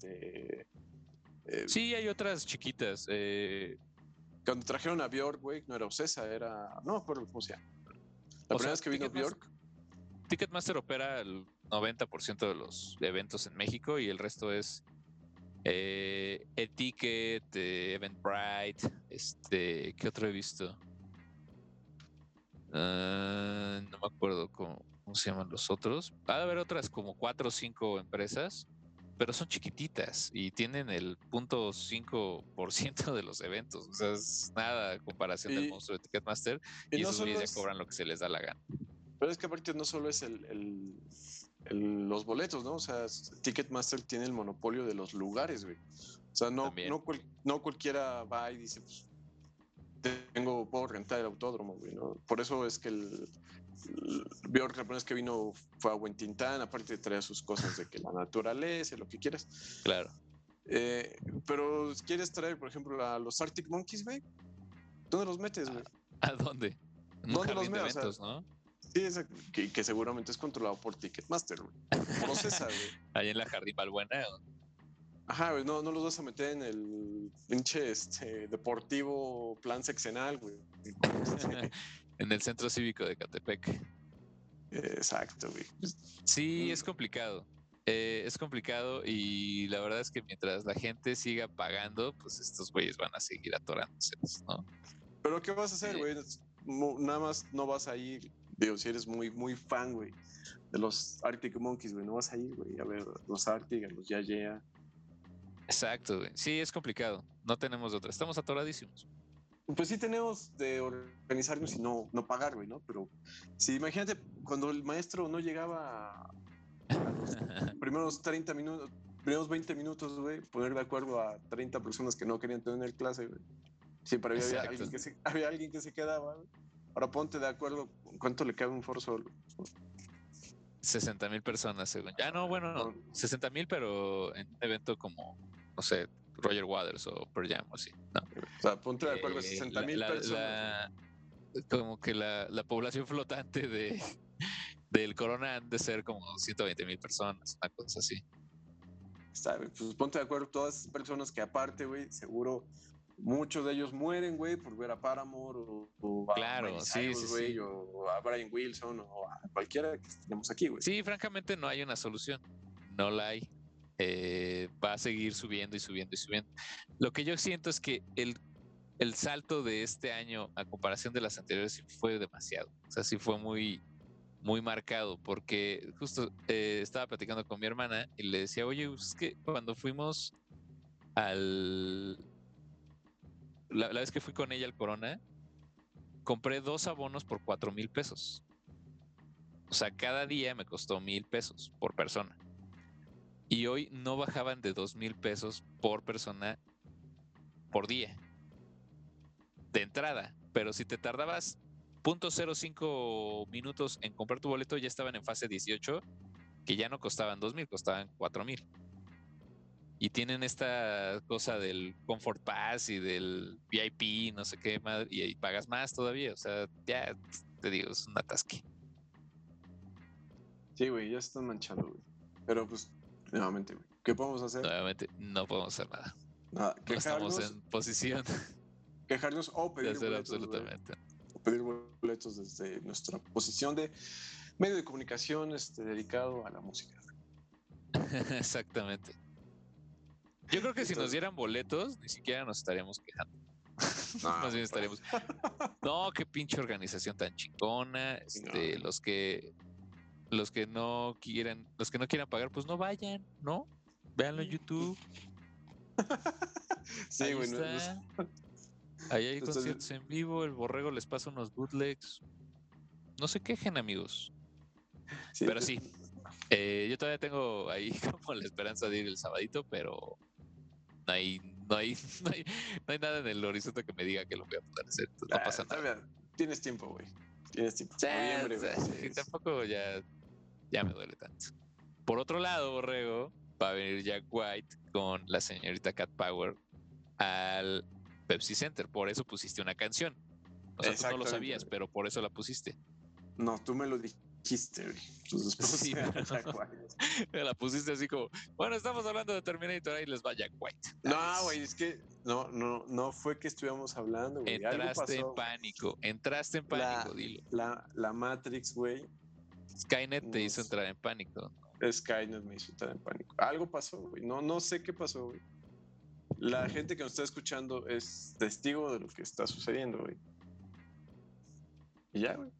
sí, hay otras chiquitas. Cuando trajeron a Bjork, güey, no era Ocesa, no me acuerdo cómo se llama. La primera vez que vino Bjork. Ticketmaster opera el 90% de los eventos en México y el resto es Eticket, Eventbrite, ¿qué otro he visto? No me acuerdo cómo se llaman los otros. Va a haber otras como 4 o 5 empresas, pero son chiquititas y tienen el 0.5% de los eventos. O sea, es nada a comparación del monstruo de Ticketmaster y esos güeyes ya cobran lo que se les da la gana. Pero es que aparte no solo es los boletos, ¿no? O sea, Ticketmaster tiene el monopolio de los lugares, güey. O sea, no cualquiera va y dice, pues, puedo rentar el autódromo, güey, ¿no? Por eso es que el Bjork, la primera vez que vino fue a Huentintán, aparte traía sus cosas de que la naturaleza, lo que quieras. Claro. Pero quieres traer, por ejemplo, a los Arctic Monkeys, güey, ¿dónde los metes, güey? ¿A dónde? En un jardín de eventos, ¿no? Sí, que seguramente es controlado por Ticketmaster, güey. Por Ocesa, güey. Ahí en la Jardín Balbuena, ¿no? Ajá, güey, no los vas a meter en el pinche deportivo plan sexenal, güey. En el Centro Cívico de Catepec. Exacto, güey. Sí, es complicado. Es complicado y la verdad es que mientras la gente siga pagando, pues estos güeyes van a seguir atorándose, ¿no? Pero ¿qué vas a hacer, güey? Nada más no vas a ir, digo, si eres muy, muy fan, güey, de los Arctic Monkeys, güey, no vas a ir, güey, a ver los Arctic, a los Ya. Exacto, güey. Sí, es complicado. No tenemos otra. Estamos atoradísimos. Pues sí tenemos de organizarnos y no pagar, güey, ¿no? Pero sí, imagínate cuando el maestro no llegaba a los primeros 30 minutos, primeros 20 minutos, güey, poner de acuerdo a 30 personas que no querían tener clase, güey. Siempre había alguien que se quedaba, güey. Ahora ponte de acuerdo cuánto le cabe un Foro Sol. 60,000 personas, según. No, bueno, no. 60,000, pero en un evento como, no sé, Roger Waters o Pearl Jam o así, ¿no? O sea, ponte de acuerdo a 60,000 personas. Como que la población flotante Del Corona han de ser como 120,000 personas, una cosa así. Está, güey, pues ponte de acuerdo, todas esas personas que aparte, güey, seguro muchos de ellos mueren, güey, por ver a Paramore o a Claro, Miley sí, Cyrus, sí, güey, sí. o a Brian Wilson o a cualquiera que tenemos aquí, güey. Sí, francamente no hay una solución. No la hay. Va a seguir subiendo y subiendo y subiendo. Lo que yo siento es que el salto de este año a comparación de las anteriores sí fue demasiado. O sea, sí fue muy, muy marcado porque justo estaba platicando con mi hermana y le decía, oye, pues es que cuando fuimos al... La vez que fui con ella al Corona, compré 2 abonos por 4,000 pesos. O sea, cada día me costó 1,000 pesos por persona. Y hoy no bajaban de 2,000 pesos por persona por día de entrada. Pero si te tardabas 0.05 minutos en comprar tu boleto, ya estaban en fase 18, que ya no costaban 2,000, costaban 4,000. Y tienen esta cosa del Comfort Pass y del VIP, no sé qué más, y ahí pagas más todavía. O sea, ya te digo, es un atasque. Sí, güey, ya están manchando, güey. Pero pues, nuevamente, güey, ¿qué podemos hacer? Nuevamente, no podemos hacer nada. Nada, No estamos quejarnos, en posición quejarnos o de pedir hacer boletos, güey. absolutamente. O pedir boletos desde nuestra posición de medio de comunicación dedicado a la música. Exactamente. Yo creo que si nos Entonces, dieran boletos, ni siquiera nos estaríamos quejando. no, Más bien güey, estaríamos. No, qué pinche organización tan chingona. no. Los que no quieran pagar, pues no vayan, ¿no? Véanlo en YouTube. Sí, Ahí güey, está. Ahí hay Entonces, conciertos en vivo. El borrego les pasa unos bootlegs. No se quejen, amigos. sí, Pero sí, yo todavía tengo ahí como la esperanza de ir el sabadito, pero no hay, no hay, no hay, no hay nada en el horizonte que me diga que lo voy a poder hacer. Entonces, no pasa nada. todavía tienes tiempo, güey. Tienes tiempo. Sí, Noviembre, o sea, güey. que tampoco ya me duele tanto. Por otro lado, Borrego, va a venir Jack White con la señorita Cat Power al Pepsi Center. Por eso pusiste una canción. O sea, tú no lo Exactamente, sabías, güey. pero por eso la pusiste. No, tú me lo dijiste, güey. Entonces, Sí, pero Jack White. la pusiste así como, bueno, estamos hablando de Terminator, ahí les va Jack White. No, güey, es que no fue que estuviéramos hablando, güey. Algo Entraste en pasó, güey. pánico, dilo. La Matrix, güey. Skynet te hizo nos- entrar en pánico. Skynet me hizo entrar en pánico. Algo pasó, güey. No sé qué pasó, güey. La gente que nos está escuchando es testigo de lo que está sucediendo, güey. Y ya, güey.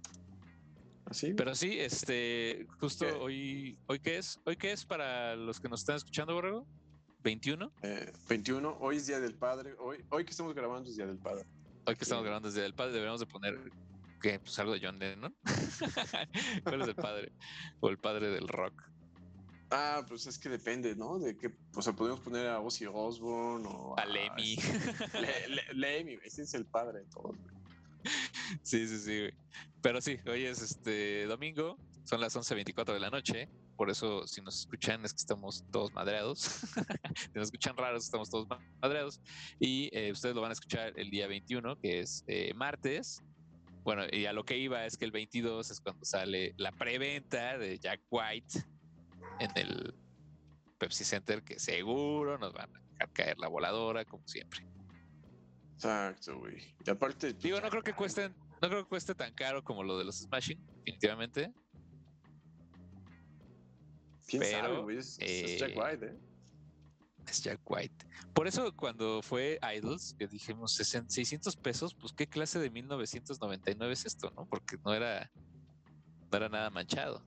Así. Pero sí, justo ¿Qué? hoy qué es para los que nos están escuchando, Borrego? 21. 21, hoy es Día del Padre. Hoy que estamos grabando es Día del Padre. Hoy que estamos grabando desde el padre, deberíamos de poner ¿qué? Pues algo de John Lennon. ¿Cuál es el padre? O el padre del rock. Ah, pues es que depende, ¿no? De qué, o sea, podemos poner a Ozzy Osbourne o A Lemmy. Lemmy, ese es el padre de todos, güey. Sí, güey. Pero sí, hoy es domingo, son las 11:24 de la noche. Por eso, si nos escuchan, es que estamos todos madreados. Si nos escuchan raros, estamos todos madreados. Y ustedes lo van a escuchar el día 21, que es martes. Bueno, y a lo que iba es que el 22 es cuando sale la preventa de Jack White en el Pepsi Center, que seguro nos van a dejar caer la voladora, como siempre. Exacto, güey. Y aparte, pues, Digo, no creo que cueste tan caro como lo de los Smashing, definitivamente. quién pero, sabe, güey. Es Jack White, ¿eh? Es Jack White. Por eso cuando fue Idols, que dijimos 600 pesos, pues qué clase de 1999 es esto, ¿no? Porque no era nada manchado.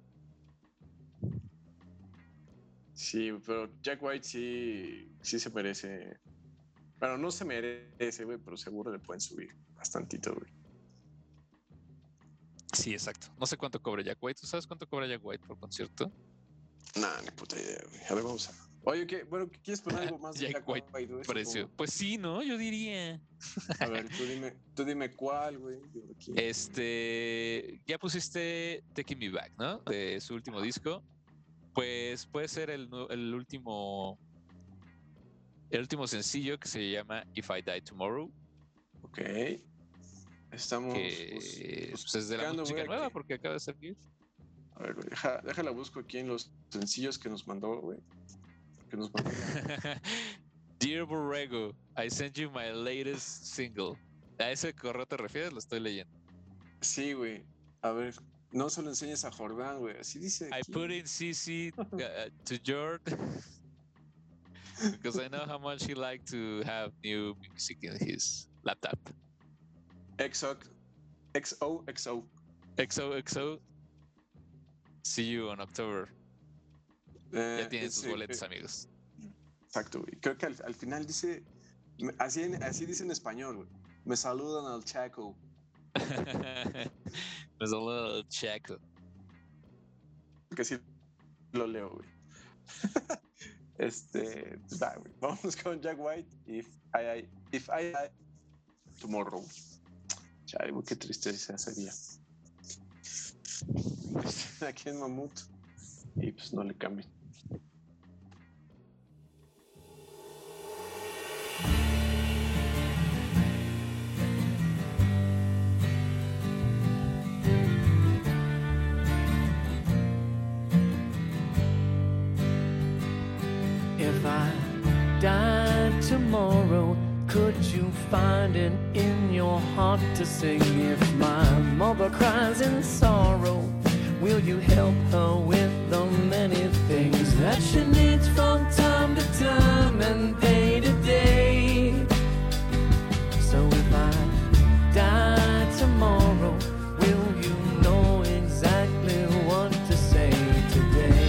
Sí, pero Jack White sí se merece. Bueno, no se merece, güey, pero seguro le pueden subir bastantito, güey. Sí, exacto. No sé cuánto cobra Jack White. ¿Tú sabes cuánto cobra Jack White por concierto? Nah, ni puta idea, güey. A ver, vamos a. Oye, ¿qué? Bueno, ¿quieres poner algo más de Jack Jack White güey? precio. Supongo. Pues sí, ¿no? Yo diría. A ver, tú dime cuál, güey. Yo aquí. Ya pusiste Taking Me Back, ¿no? De su último disco. Pues puede ser el último sencillo, que se llama If I Die Tomorrow. Ok. Estamos Que pues es de la música güey, nueva aquí. porque acaba de salir. A ver, güey, déjala busco aquí en los sencillos que nos mandó, güey. Dear Borrego, I sent you my latest single. ¿A ese correo te refieres? Lo estoy leyendo. Sí, güey. A ver, no se lo enseñes a Jordán, güey. Así dice I aquí. put in CC to George because I know how much he liked to have new music in his laptop. XOXO. XOXO. See you on October. Ya tienen sus sí, boletos, amigos. Exacto, güey. Creo que al final dice, así dice en español, güey. Me saludan al Chaco. Me saludan al Chaco. Que sí lo leo, güey. Va, güey. Vamos con Jack White. If I tomorrow. Chale, güey, qué tristeza sería. Aquí en Mamut. Y pues no le cambien. If I died tomorrow, could you find it in your heart to sing? If my mother cries in sorrow, will you help her with the many things that she needs from time to time and day to day? So if I die tomorrow, will you know exactly what to say today?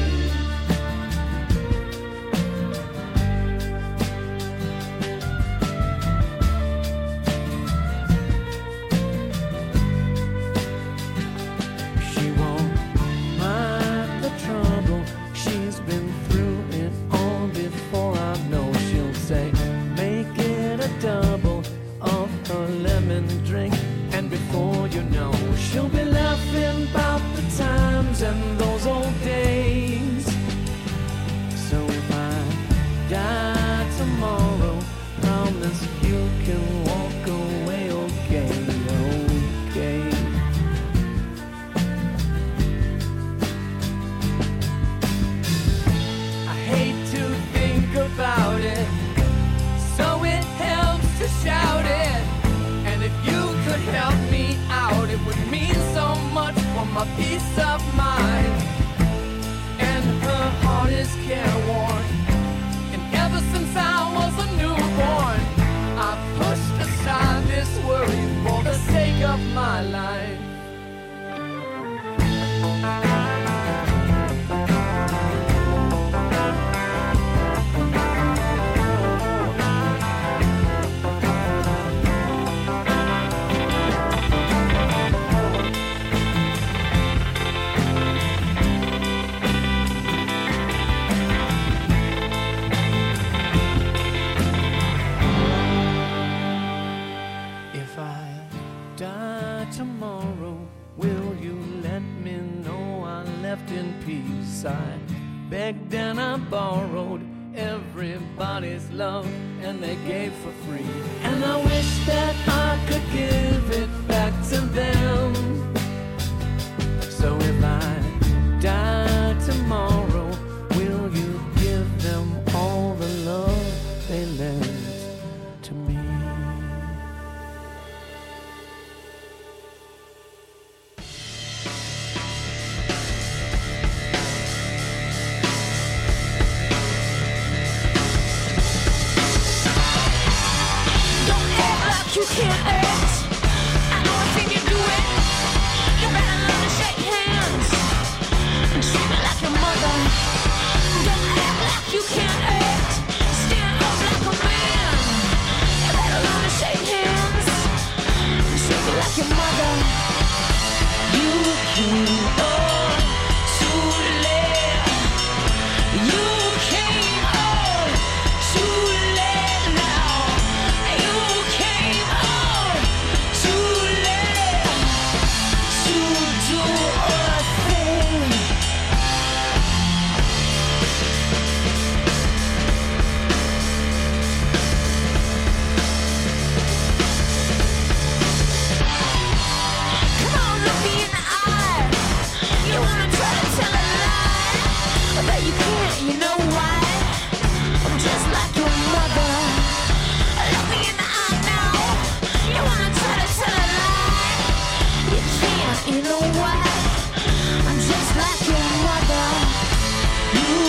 She'll be laughing about the times and those old days. So if I die tomorrow, promise you can walk away okay, okay. I hate to think about it, so it helps to shout it. And if you could help me out, it would mean so much for my peace of mind. And her heart is careworn, and ever since I was a newborn, I pushed aside this worry for the sake of my life. In peace, I begged and I borrowed everybody's love, and they gave for free. And I wish that I could give it back to them. So if I die tomorrow, will you give them all the love they lent to me? You can't act. I know I think you do it.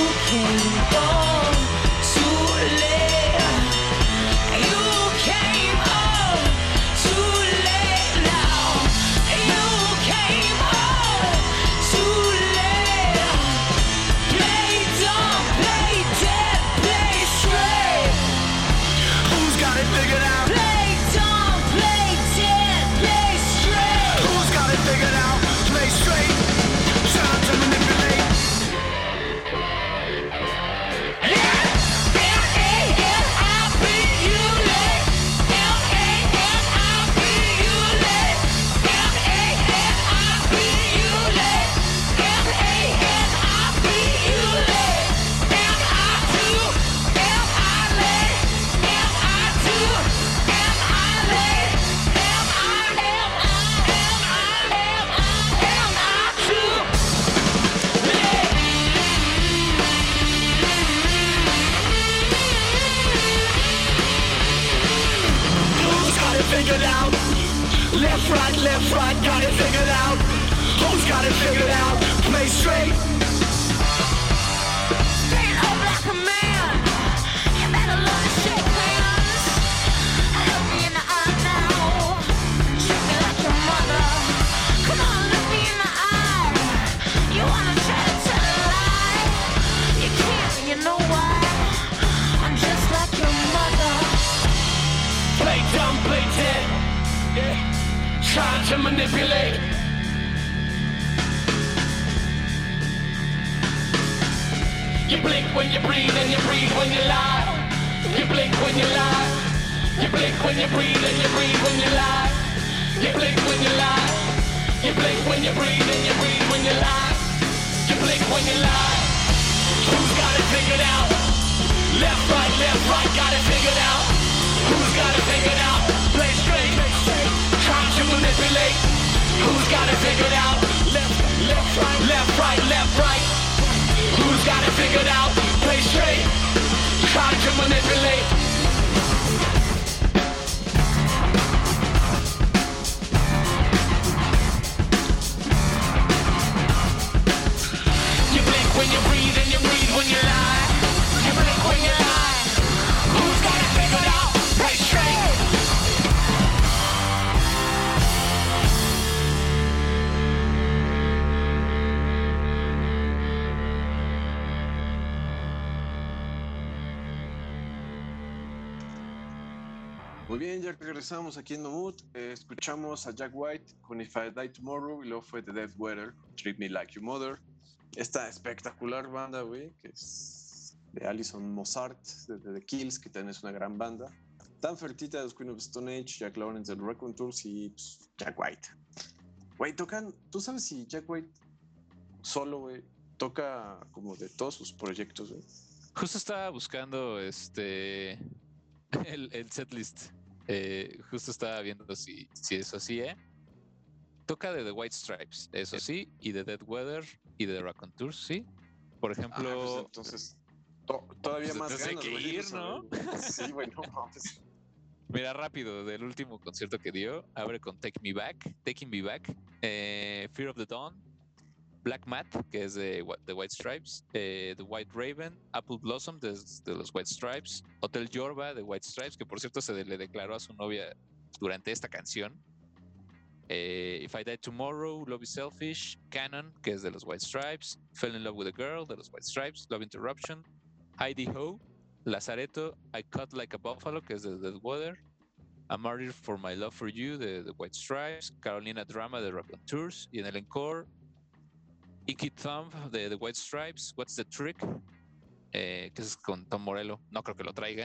came on too late. You came on too late now. You came on too late. Play dumb, play dead, play straight. Who's got it figured out? Play dumb, play dead, play straight. Who's got it figured out? Play straight. Trying to manipulate. Figured out. Left, right, got it figured out. Who's got it figured out? Play straight. Stand up like a man. You better learn to shake hands. Look me in the eye now. Treat me like your mother. Come on, look me in the eye. You wanna try to tell a lie? You can't, you know why? I'm just like your mother. Play dumb, play dead, yeah. Trying to manipulate. You blink when you breathe and you breathe when you lie. You blink when you lie. You blink when you breathe and you breathe when you lie. You blink when you lie. You blink when you breathe and you breathe when you lie. You blink when you lie. Who's got it figured out? Left, right, got it figured out. Who's got it figured out? Play straight, trying to manipulate. Who's got it figured out? Left, right. Who's got it figured out? Play straight, trying to manipulate. You blink when you breathe and you breathe when you lie. You blink when you lie. Who's got it figured out? Play straight. Muy bien, ya regresamos aquí en Mamut. Escuchamos a Jack White con If I Die Tomorrow y luego fue The Dead Weather, Treat Me Like Your Mother. Esta espectacular banda, güey, que es de Alison Mozart, de The Kills, que también es una gran banda. Dan Fertitta de los Queen of Stone Age, Jack Lawrence del Raconteurs y pues, Jack White. Güey, tocan. ¿Tú sabes si Jack White solo, güey, toca como de todos sus proyectos, güey? Justo estaba buscando el setlist. Justo estaba viendo si eso sí, toca de The White Stripes, eso sí, y de Dead Weather y de Raconteurs, sí. Por ejemplo. Pues entonces, todavía más entonces ganas, hay que güey, ir, ¿no? Sí, güey, no mames. Mira, rápido, del último concierto que dio, abre con Taking Me Back, Fear of the Dawn, Black Mat, que es de The White Stripes, The White Raven, Apple Blossom de los White Stripes, Hotel Yorba de White Stripes, que por cierto le declaró a su novia durante esta canción, If I Die Tomorrow, Love Is Selfish, Canon, que es de los White Stripes, Fell in Love with a Girl de los White Stripes, Love Interruption, Heidi Ho, Lazaretto, I Cut Like a Buffalo, que es de Dead Weather, A Martyr for My Love for You de The White Stripes, Carolina Drama de Raconteurs, y en el encore Icky Thumb de The White Stripes, What's the Trick, que es con Tom Morello, no creo que lo traiga.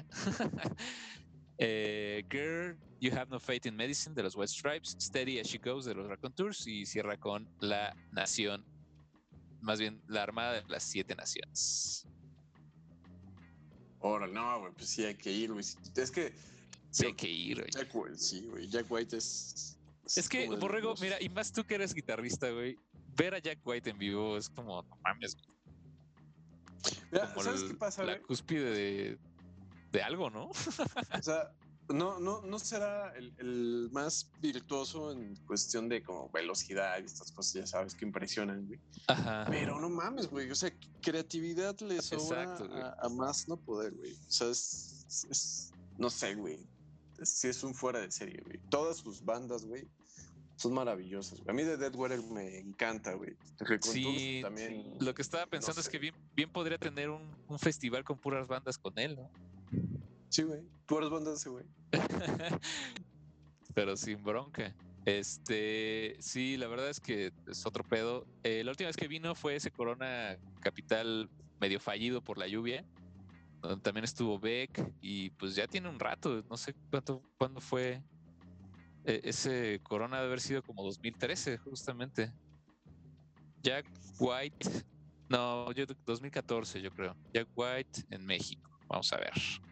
Girl, You Have No Faith in Medicine de los White Stripes, Steady As She Goes de los Raconteurs y cierra con La Nación, más bien La Armada de las 7 Naciones. Ahora, no, güey, pues sí hay que ir, güey. Es que sí hay que ir, güey. Sí, güey. Jack White es que, Borrego, mira, y más tú que eres guitarrista, güey, ver a Jack White en vivo es como, no mames, güey. Mira, ¿sabes qué pasa, la güey? cúspide de algo, ¿no? O sea, no será el más virtuoso en cuestión de como velocidad y estas cosas, ya sabes, que impresionan, güey. Ajá. Pero no mames, güey. O sea, creatividad le sobra Exacto, güey. a más no poder, güey. O sea, no sé, güey. Sí es un fuera de serie, güey. Todas sus bandas, güey, son maravillosas, güey. A mí de Dead Weather me encanta, güey. Sí, también. lo que estaba pensando no es sé. que bien podría tener un festival con puras bandas con él, ¿no? Sí, güey. Puras bandas ese, güey. Pero sin bronca. Sí, la verdad es que es otro pedo. La última vez que vino fue ese Corona Capital medio fallido por la lluvia, donde también estuvo Beck y pues ya tiene un rato, no sé cuándo fue ese Corona, debe haber sido como 2013 justamente. Jack White, no, 2014 yo creo. Jack White en México, vamos a ver.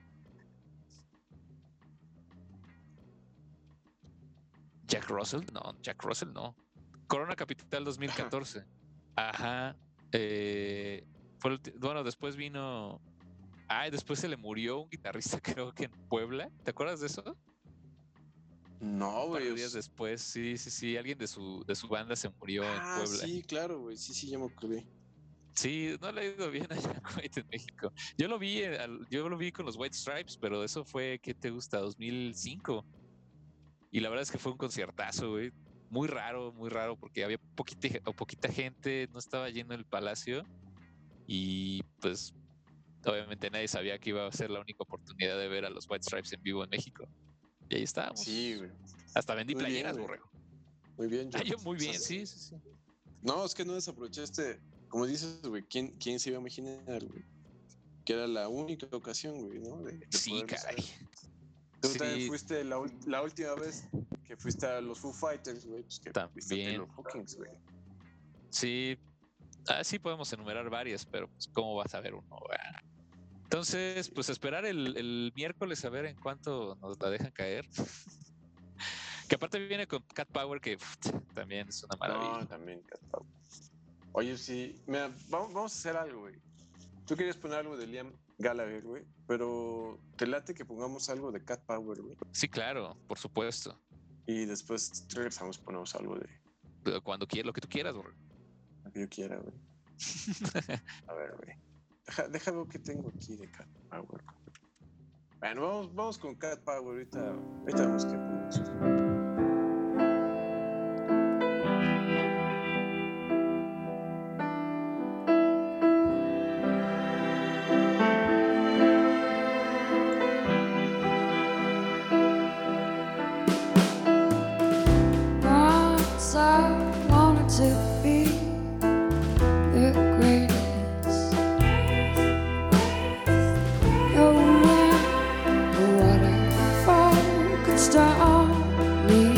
Jack Russell no. Corona Capital 2014. Ajá. Bueno, después vino. Después se le murió un guitarrista, creo que en Puebla. ¿Te acuerdas de eso? No, Un par de güey. días después, sí. Alguien de su banda se murió en Puebla. Sí, claro, güey. Sí, ya me acordé. Sí, no le ha ido bien a Jack White en México. Yo lo vi con los White Stripes, pero eso fue, ¿qué te gusta? 2005. Y la verdad es que fue un conciertazo, güey. Muy raro, porque había poquita gente, no estaba lleno el palacio. Y pues, obviamente nadie sabía que iba a ser la única oportunidad de ver a los White Stripes en vivo en México. Y ahí estábamos. Sí, güey. Hasta vendí Muy playeras, bien, borrego. Muy bien, Yo muy O sea, bien, sí. No, es que no desaprovechaste, como dices, güey, ¿quién se iba a imaginar, güey? Que era la única ocasión, güey, ¿no? De Sí, poderlos caray. ver. Tú Sí, también fuiste la última vez que fuiste a los Foo Fighters, güey, pues que fuiste a también. Taylor Hawkins, güey. Sí. Sí podemos enumerar varias, pero pues, ¿cómo vas a ver uno? Entonces, pues esperar el miércoles a ver en cuánto nos la dejan caer. Que aparte viene con Cat Power, que también es una maravilla. No, también, Cat Power. Oye, sí, mira, vamos a hacer algo, güey. Tú querías poner algo de Liam Gallagher, güey, pero te late que pongamos algo de Cat Power, güey. Sí, claro, por supuesto. Y después regresamos, ponemos algo de Cuando quieras, lo que tú quieras, borrego. lo que yo quiera, güey. A ver, güey. Deja ver qué tengo aquí de Cat Power. Bueno, vamos con Cat Power. Ahorita vemos qué ponemos. Once I wanted to be the greatest. No waterfall could stop me.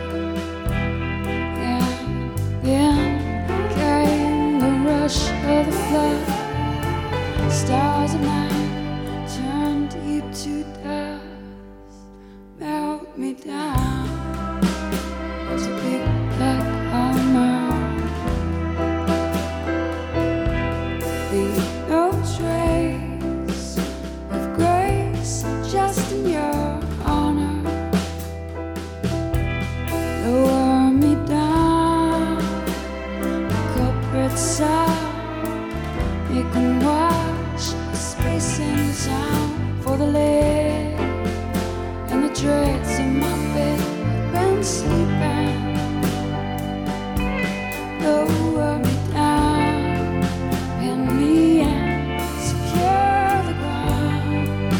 And then came the rush of the flood. Stars of night turned deep to dust, melt me down. It's a big black hammer. Leave no trace of grace, just in your honor. Lower me down, culprit side. You can watch the space in the sound for the lead and the dregs in my bed. Been sleeping. Lower me down, pin me in, secure the ground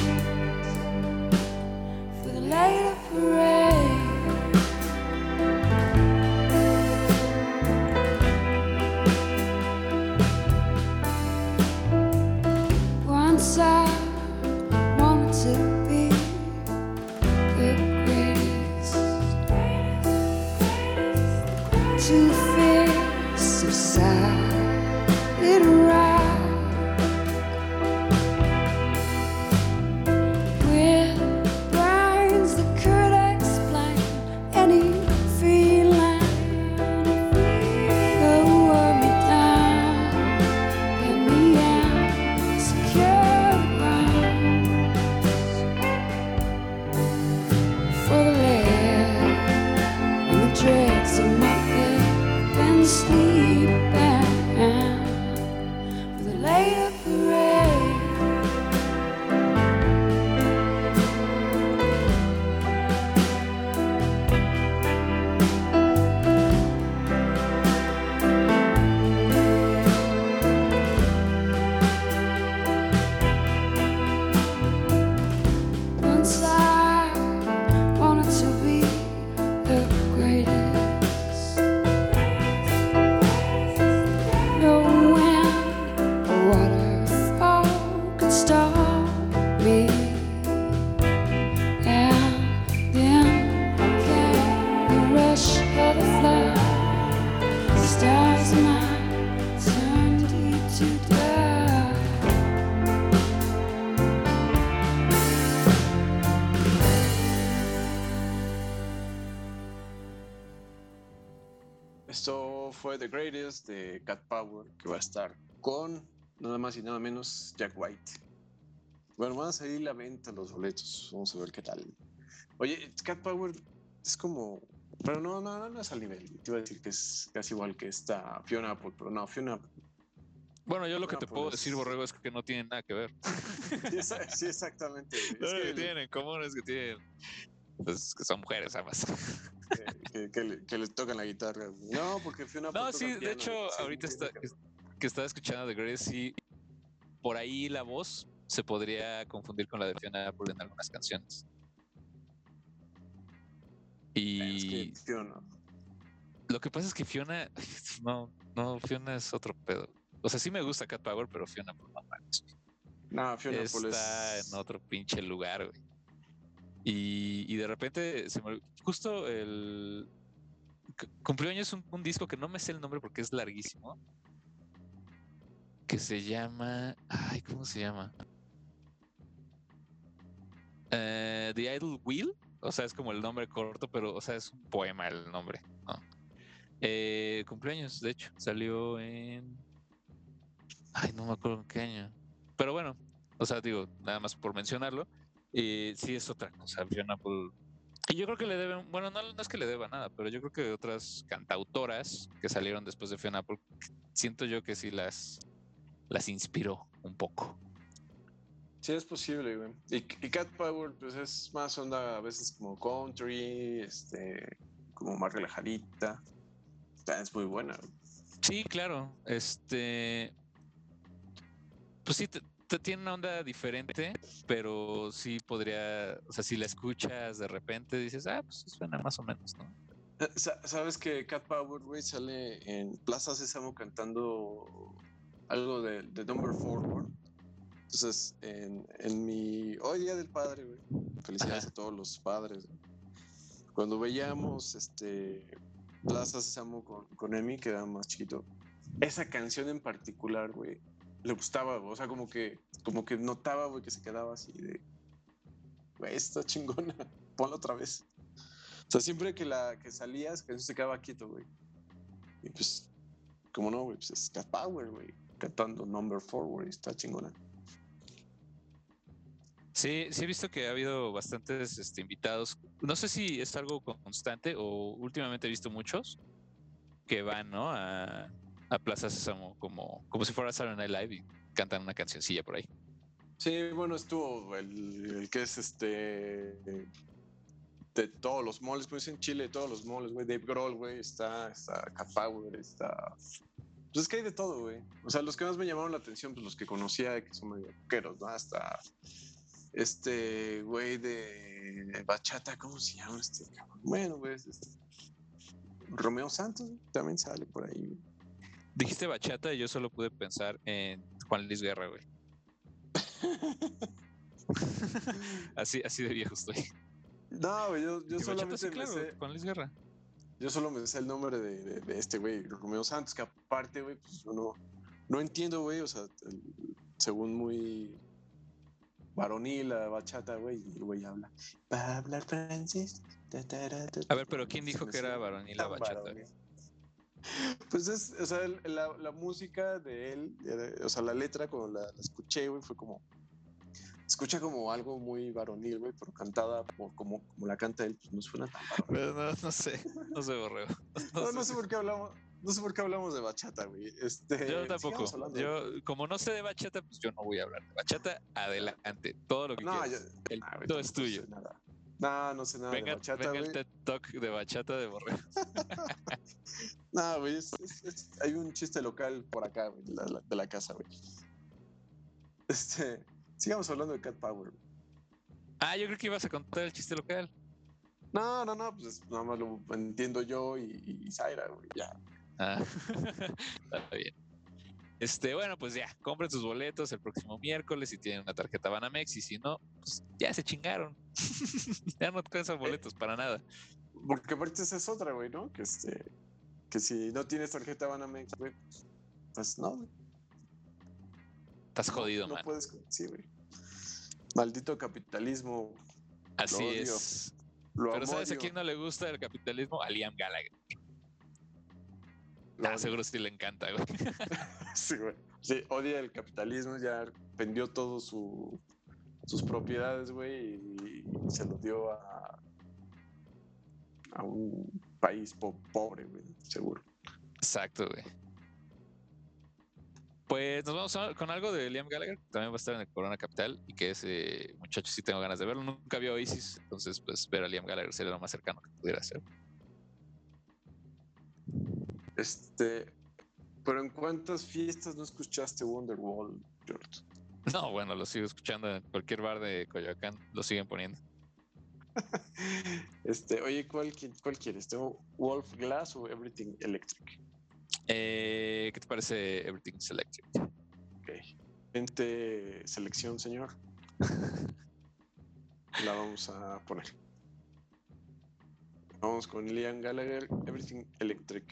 for the later parade. Once I wanted to be the greatest. Too fierce of sight, little rock. With brains that could explain any feeling. Lower me down, pin me in, secure the ground. fue The Greatest de Cat Power, que va a estar con nada más y nada menos Jack White. Bueno, van a salir a la venta los boletos. Vamos a ver qué tal. Oye, Cat Power es como... Pero no es al nivel. Te iba a decir que es casi igual que esta Fiona Apple, pero no, Fiona... Bueno, yo lo que te Apple puedo es... decir, Borrego, es que no tienen nada que ver. Sí, exactamente. Lo Es único que, que tienen en común es que tienen... Pues que son mujeres ambas. que le tocan la guitarra. No, porque Fiona Apple No, toca sí, el de piano, hecho, sí, ahorita tiene que ver. que estaba escuchando The Greatest, sí, por ahí la voz se podría confundir con la de Fiona Apple en algunas canciones. Es que Y Fiona... lo que pasa es que Fiona, no, Fiona es otro pedo. O sea, sí me gusta Cat Power, pero Fiona, pues no mames. No, Fiona Apple Está en es... otro pinche lugar, güey. Y de repente justo cumplió años un disco que no me sé el nombre porque es larguísimo, que se llama, ay, ¿cómo se llama? The Idle Wheel, o sea, es como el nombre corto, pero, o sea, es un poema el nombre, ¿no? Cumpleaños, de hecho, salió en, ay, no me acuerdo en qué año, pero bueno, o sea, digo, nada más por mencionarlo, sí es otra cosa, Fiona Apple. Y yo creo que le deben, bueno, no es que le deba nada, pero yo creo que otras cantautoras que salieron después de Fiona Apple, siento yo que sí las inspiró un poco. Sí, es posible, güey. Y Cat Power, pues es más onda a veces como country, como más relajadita. Es muy buena, güey. Sí, claro, pues sí, tiene una onda diferente, pero sí podría, o sea, si la escuchas de repente dices, pues suena más o menos, ¿no? ¿Sabes que Cat Power, güey, sale en Plaza Sésamo cantando algo de Number Forward? Entonces, en mi... Hoy Día del Padre, güey. Felicidades Ajá. a todos los padres, güey. Cuando veíamos Plaza Sésamo con Emi, que era más chiquito, esa canción en particular, güey, le gustaba, güey. O sea, como que notaba, güey, que se quedaba así de, güey, está chingona, ponla otra vez. O sea, siempre que salías, que se quedaba quieto, güey. Y pues, como no, güey, pues es Cat Power, güey, cantando Number 4, güey, está chingona. Sí, sí he visto que ha habido bastantes invitados. No sé si es algo constante o últimamente he visto muchos que van, ¿no? A Plaza Sésamo como si fuera Saturday Night Live y cantan una cancioncilla por ahí. Sí, bueno, estuvo el que es de todos los moles, pues en Chile, de todos los moles, güey. Dave Grohl, güey, está Cat Power, está. Pues es que hay de todo, güey. O sea, los que más me llamaron la atención, pues los que conocía, que son medio rockeros, ¿no? Hasta güey de bachata, ¿cómo se llama este cabrón? Bueno, güey, Romeo Santos también sale por ahí, güey. Dijiste bachata y yo solo pude pensar en Juan Luis Guerra, güey. así de viejo estoy. No, güey, yo Que bachata, sí, solamente me claro, sé. Juan Luis Guerra. Yo solo me sé el nombre de este güey, Romeo Santos, que aparte, güey, pues yo no entiendo, güey, o sea, según muy varonil la bachata, güey, y el güey habla, para hablar francés. A ver, pero ¿quién dijo que era varonil la Tan bachata? varonil. Pues o sea, la música de él, o sea, la letra, cuando la escuché, güey, fue como, escucha como algo muy varonil, güey, pero cantada como la canta él, pues no suena tan varonil. Pero no sé, Borrego. No sé por qué hablamos. No sé por qué hablamos de bachata, güey. Yo tampoco. Sigamos hablando. Yo, como no sé de bachata, pues yo no voy a hablar de bachata. Adelante. Todo lo que No, quieras. El güey, todo es tampoco tuyo. sé nada. No sé nada de bachata, Venga el güey. TED Talk de bachata de Borrego. No, güey, hay un chiste local por acá, güey, de la casa, güey. Sigamos hablando de Cat Power, güey. Yo creo que ibas a contar el chiste local. No, pues nada más lo entiendo yo y Zaira, güey, ya. Está bien. Bueno, pues ya, compren sus boletos el próximo miércoles si tienen una tarjeta Banamex y si no, pues ya se chingaron. Ya no alcanzan boletos para nada. Porque aparte esa es otra, güey, ¿no? Que si no tienes tarjeta Banamex, güey, pues no, güey. Estás jodido, No man. puedes, sí, güey. Maldito capitalismo. Así Lo odio. es. Lo Pero ¿sabes a amodio. quién no le gusta el capitalismo? A Liam Gallagher. Seguro sí le encanta, güey. Sí, güey. Sí, odia el capitalismo, ya vendió todas sus propiedades, güey, y se lo dio a un país pobre, güey, seguro. Exacto, güey. Pues nos vamos con algo de Liam Gallagher, que también va a estar en el Corona Capital, y que ese muchacho sí tengo ganas de verlo. Nunca vi Oasis, entonces pues ver a Liam Gallagher sería lo más cercano que pudiera ser. Pero ¿en cuántas fiestas no escuchaste Wonderwall, George? No, bueno, lo sigo escuchando en cualquier bar de Coyoacán, lo siguen poniendo. Oye, ¿cuál quieres? ¿Tengo Wolf Glass o Everything Electric? ¿Qué te parece Everything's Electric? Ok. Siguiente selección, señor. La vamos a poner. Vamos con Liam Gallagher, Everything Electric.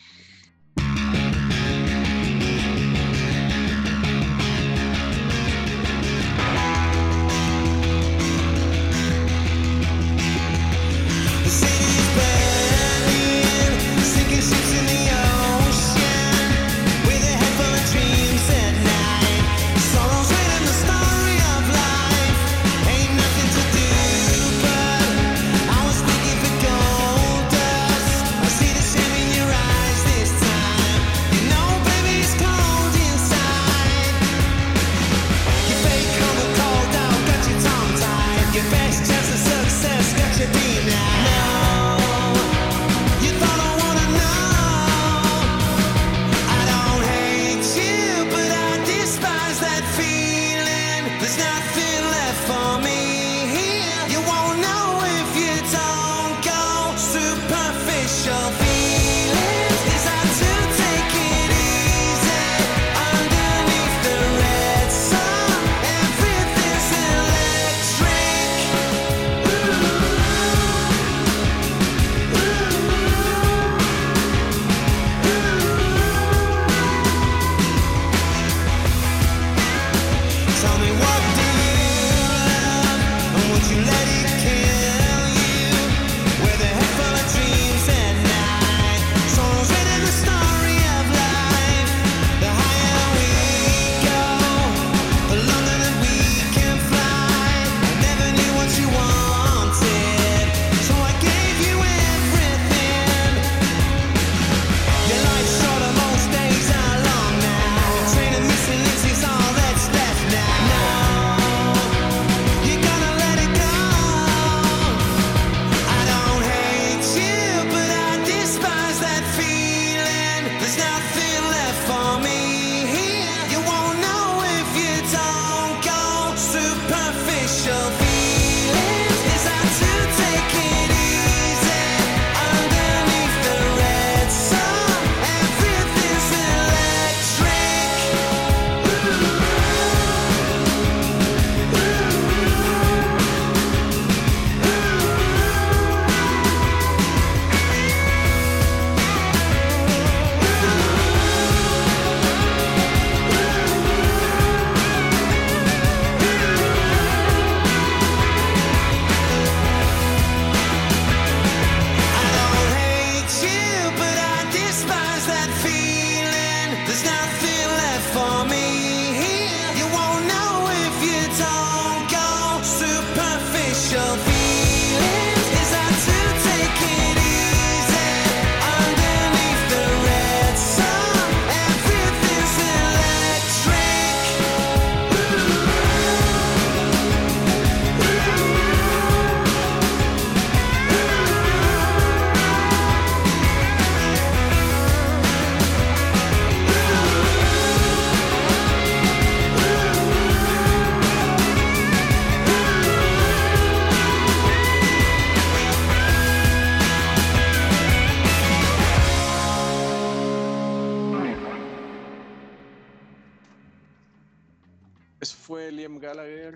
Eso fue Liam Gallagher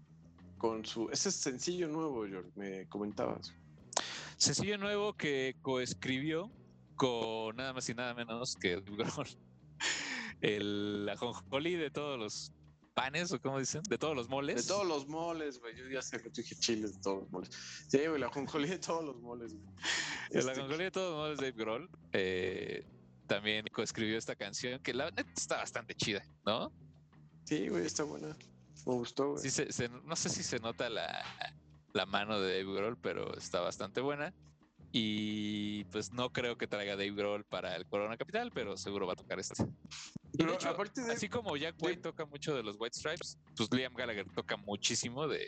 con ese sencillo nuevo, George, me comentabas. Sencillo nuevo que coescribió con nada más y nada menos que Dave Grohl. El ajonjolí de todos los panes, o como dicen, de todos los moles. De todos los moles, güey. Yo ya sé que dije chiles de todos los moles. Sí, güey, la ajonjolí de todos los moles, güey. El ajonjolí de todos los moles de Dave Grohl. también coescribió esta canción, que la neta está bastante chida, ¿no? Sí, güey, está buena. Me gustó, güey. Sí, no sé si se nota la mano de Dave Grohl, pero está bastante buena. Y pues no creo que traiga Dave Grohl para el Corona Capital, pero seguro va a tocar este. Y Pero de hecho, aparte de... así como Jack White toca mucho de los White Stripes, pues Liam Gallagher toca muchísimo de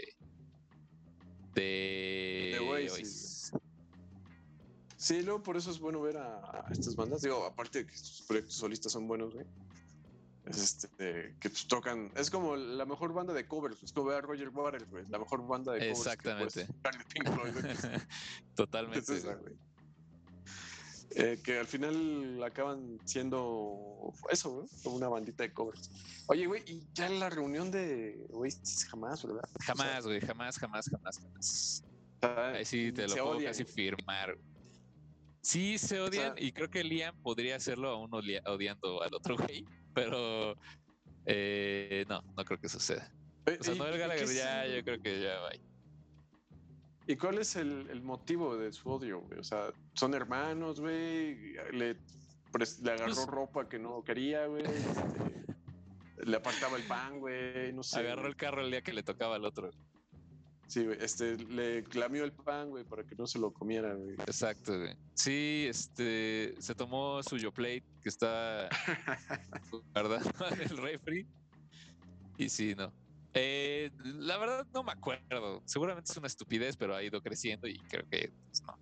Oasis. Oasis. Sí, luego por eso es bueno ver a estas bandas. Digo, aparte de que sus proyectos solistas son buenos, güey. Que pues, tocan. Es como la mejor banda de covers. Es como ver a Roger Waters, güey. La mejor banda de covers. Exactamente. Que puedes escuchar de Pink Floyd, güey. Totalmente. Es esa, güey. Que al final acaban siendo eso, güey. Como una bandita de covers. Oye, güey, y ya la reunión de Oasis jamás, ¿verdad? Jamás, güey. Jamás. Ahí sí te lo se puedo odian, casi güey. firmar. Sí, se odian, O sea, y creo que Liam podría hacerlo aún odiando al otro güey, pero no creo que suceda. O sea, Noel Gallagher yo creo que ya va. ¿Y cuál es el motivo de su odio, güey? O sea, son hermanos, güey. Le agarró Pues- ropa que no quería, güey. Le apartaba el pan, güey. No sé. Agarró güey. el carro el día que le tocaba al otro. Sí, güey. Le clamió el pan, güey, para que no se lo comiera, güey. Exacto, güey. Sí, se tomó su Yoplait que está guardado en el refri. Y sí, no. La verdad no me acuerdo. Seguramente es una estupidez, pero ha ido creciendo y creo que pues, no.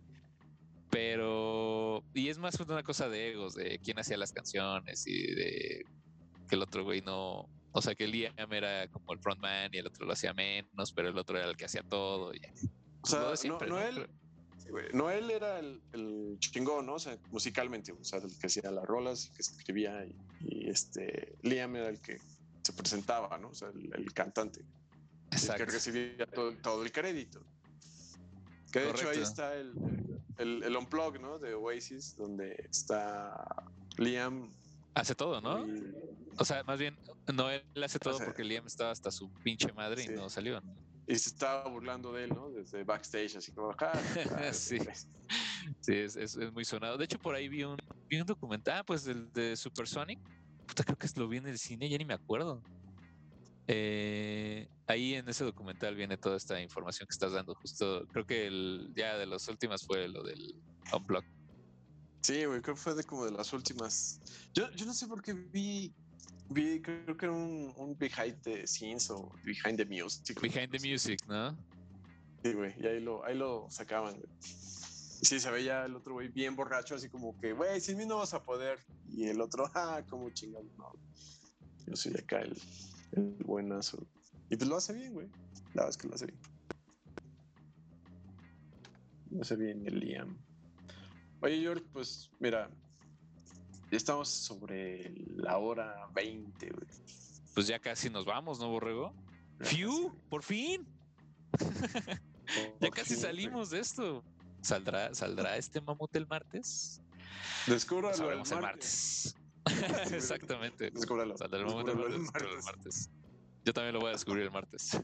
Pero, y es más una cosa de egos, de quién hacía las canciones y de que el otro güey no, o sea, que Liam era como el frontman y el otro lo hacía menos, pero el otro era el que hacía todo. Y, O sea, lo de siempre, ¿no? Noel, sí, güey, Noel era el chingón, ¿no? O sea, musicalmente, o sea, el que hacía las rolas, el que escribía y Liam era el que se presentaba, ¿no? O sea, el cantante, el que Exacto. recibía todo el crédito. Que de hecho ahí Correcto. está el unplug, ¿no? De Oasis, donde está Liam. Hace todo, ¿no? y- O sea, más bien, no él hace todo o sea, porque Liam estaba hasta su pinche madre sí. y no salió, ¿no? Y se estaba burlando de él, ¿no? Desde backstage, así como, Sí. Sí, es muy sonado. De hecho, por ahí vi un documental, pues, del de Supersonic. Puta, creo que lo vi en el cine, ya ni me acuerdo. Ahí en ese documental viene toda esta información que estás dando. Justo, creo que ya de las últimas fue lo del Unplugged. Sí, güey, creo que fue como de las últimas. Yo no sé por qué vi creo que era un behind the scenes o behind the music. Behind the Music, ¿no? Sí, güey, y ahí lo sacaban, güey. Y sí, se veía el otro güey bien borracho, así como que, güey, sin mí no vas a poder. Y el otro, como chingado, no. Yo soy acá el buenazo. Y pues lo hace bien, güey. La verdad es que lo hace bien. Lo hace bien el Liam. Oye, George, pues mira, ya estamos sobre la hora 20, güey. Pues ya casi nos vamos, ¿no, Borrego? ¡Fiu! ¡Por fin! Ya casi salimos de esto. ¿Saldrá este mamut el martes? Descúbralo Lo sabremos el martes. Sí, Exactamente. Descúbralo. Saldrá el mamut el Descúbralo martes, el martes. Yo también lo voy a descubrir el martes.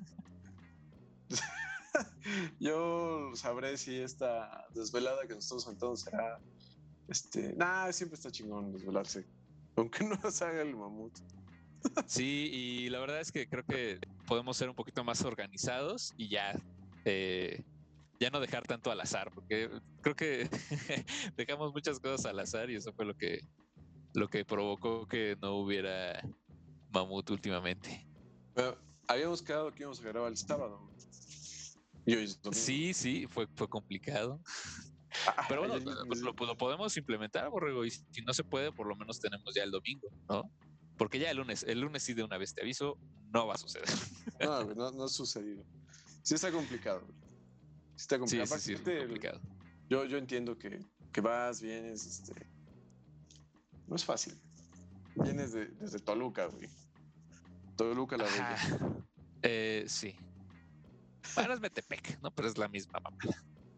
Yo sabré si esta desvelada que nos estamos sentando será. Siempre está chingón desvelarse. Aunque no se haga el mamut. Sí, y la verdad es que creo que podemos ser un poquito más organizados y ya no dejar tanto al azar, porque creo que dejamos muchas cosas al azar y eso fue lo que provocó que no hubiera mamut últimamente. Pero habíamos quedado que íbamos a grabar el sábado. Y hoy es domingo. Sí, fue complicado. Pero bueno, pues lo podemos implementar, Borrego, y si no se puede, por lo menos tenemos ya el domingo, ¿no? Porque ya el lunes sí de una vez te aviso, no va a suceder. No, güey, no ha sucedido. Sí está complicado, güey. Sí está complicado. Sí, es muy complicado. Yo entiendo que vas, vienes, no es fácil. Vienes desde Toluca, güey. Toluca la Bella. Sí. Bueno, es Metepec, ¿no? Pero es la misma mamada.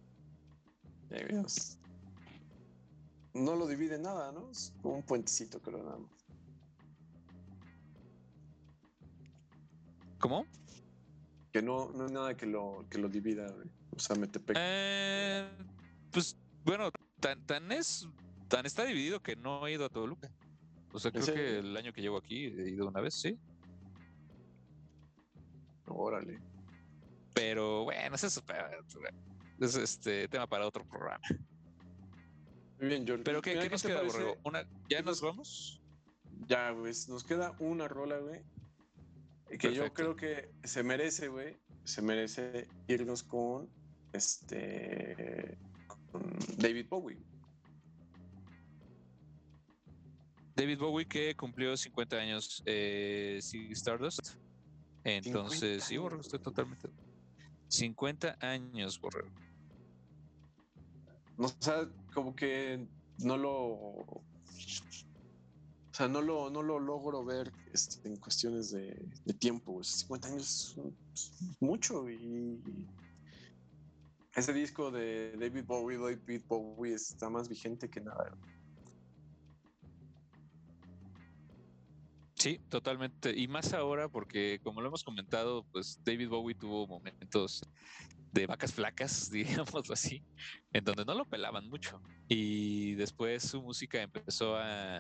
No lo divide nada, ¿no? Es como un puentecito, creo, nada más. ¿Cómo? Que no hay nada que lo divida, güey. O sea, Metepec. Pues bueno, tan es Tan está dividido que no he ido a Toluca. O sea, creo que el año que llevo aquí he ido una vez, sí. Órale. Pero bueno, eso es tema para otro programa. Muy bien, George. Pero ¿qué Mira, nos te queda, parece? Borrego? ¿Ya nos vamos? Ya, güey, nos queda una rola, güey. Que yo creo que se merece, güey. Se merece irnos con con David Bowie. David Bowie, que cumplió 50 años, sí, Stardust. Entonces, sí, Borrego, estoy totalmente. 50 años, Borrego. No, o sea, como que no lo logro ver en cuestiones de tiempo, güey. 50 años es mucho, y ese disco de David Bowie está más vigente que nada. Sí, totalmente. Y más ahora porque, como lo hemos comentado, pues David Bowie tuvo momentos de vacas flacas, digámoslo así, en donde no lo pelaban mucho. Y después su música empezó a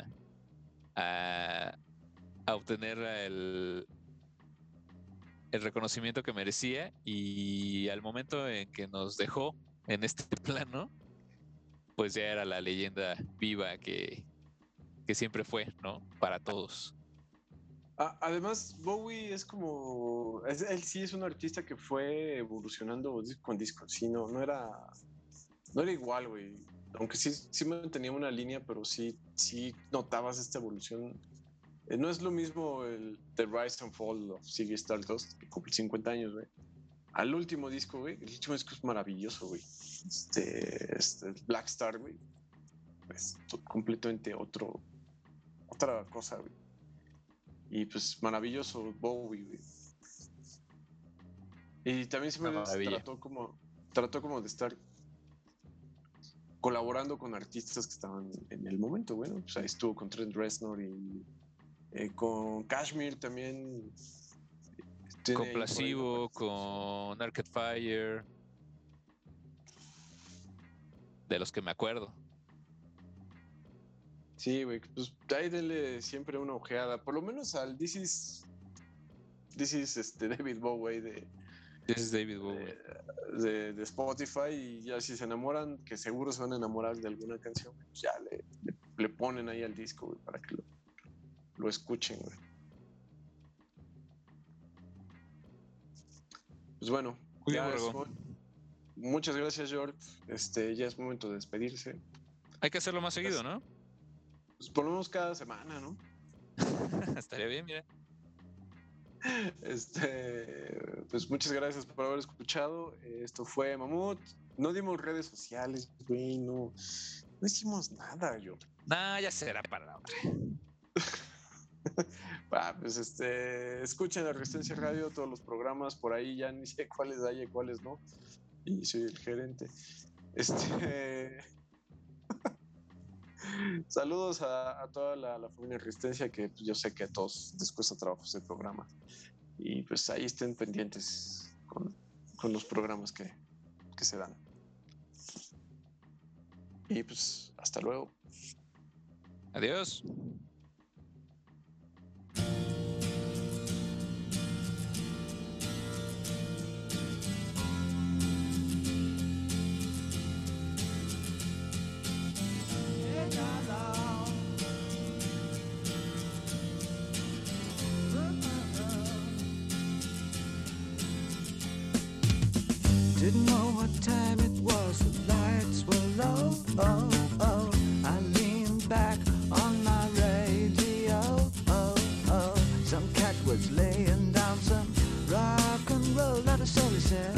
obtener el reconocimiento que merecía, y al momento en que nos dejó en este plano, pues ya era la leyenda viva que siempre fue, ¿no? Para todos. Además, Bowie es como... él sí es un artista que fue evolucionando disco con disco. Sí, no era igual, güey. Aunque sí mantenía una línea, pero sí notabas esta evolución. No es lo mismo el The Rise and Fall of Ziggy Stardust, que cumple 50 años, güey. Al último disco, güey. El último disco es maravilloso, güey. Black Star, güey. Es completamente otra cosa, güey. Y pues maravilloso Bowie, güey. Y también siempre trató como de estar colaborando con artistas que estaban en el momento. Bueno, pues ahí estuvo con Trent Reznor y con Kashmir también. Con Placebo, con Arcade Fire. De los que me acuerdo. Sí, güey, pues ahí denle siempre una ojeada, por lo menos al This is David Bowie de Spotify, y ya si se enamoran, que seguro se van a enamorar de alguna canción, pues ya le ponen ahí al disco, güey, para que lo escuchen, güey. Pues bueno, muchas gracias, George. Ya es momento de despedirse. Hay que hacerlo más seguido, ¿no? Pues por lo menos cada semana, ¿no? Estaría bien, mira. Pues muchas gracias por haber escuchado. Esto fue Mamut. No dimos redes sociales, güey, no hicimos nada, yo. Nah, ya será para la otra. Pues escuchen la Resistencia Radio, todos los programas, por ahí ya ni sé cuáles hay y cuáles no. Y soy el gerente. Saludos a toda la familia Resistencia, que pues, yo sé que a todos les cuesta trabajo este programa. Y pues ahí estén pendientes con los programas que se dan. Y pues hasta luego. Adiós. Didn't know what time it was, the lights were low. Oh, oh. I leaned back on my radio. Oh, oh. Some cat was laying down some rock and roll, that is all he said.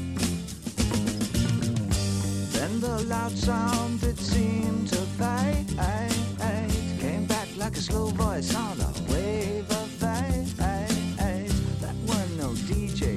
Then the loud sound, it seemed to fade. Came back like a slow voice on a wave of fade. That weren't no DJ.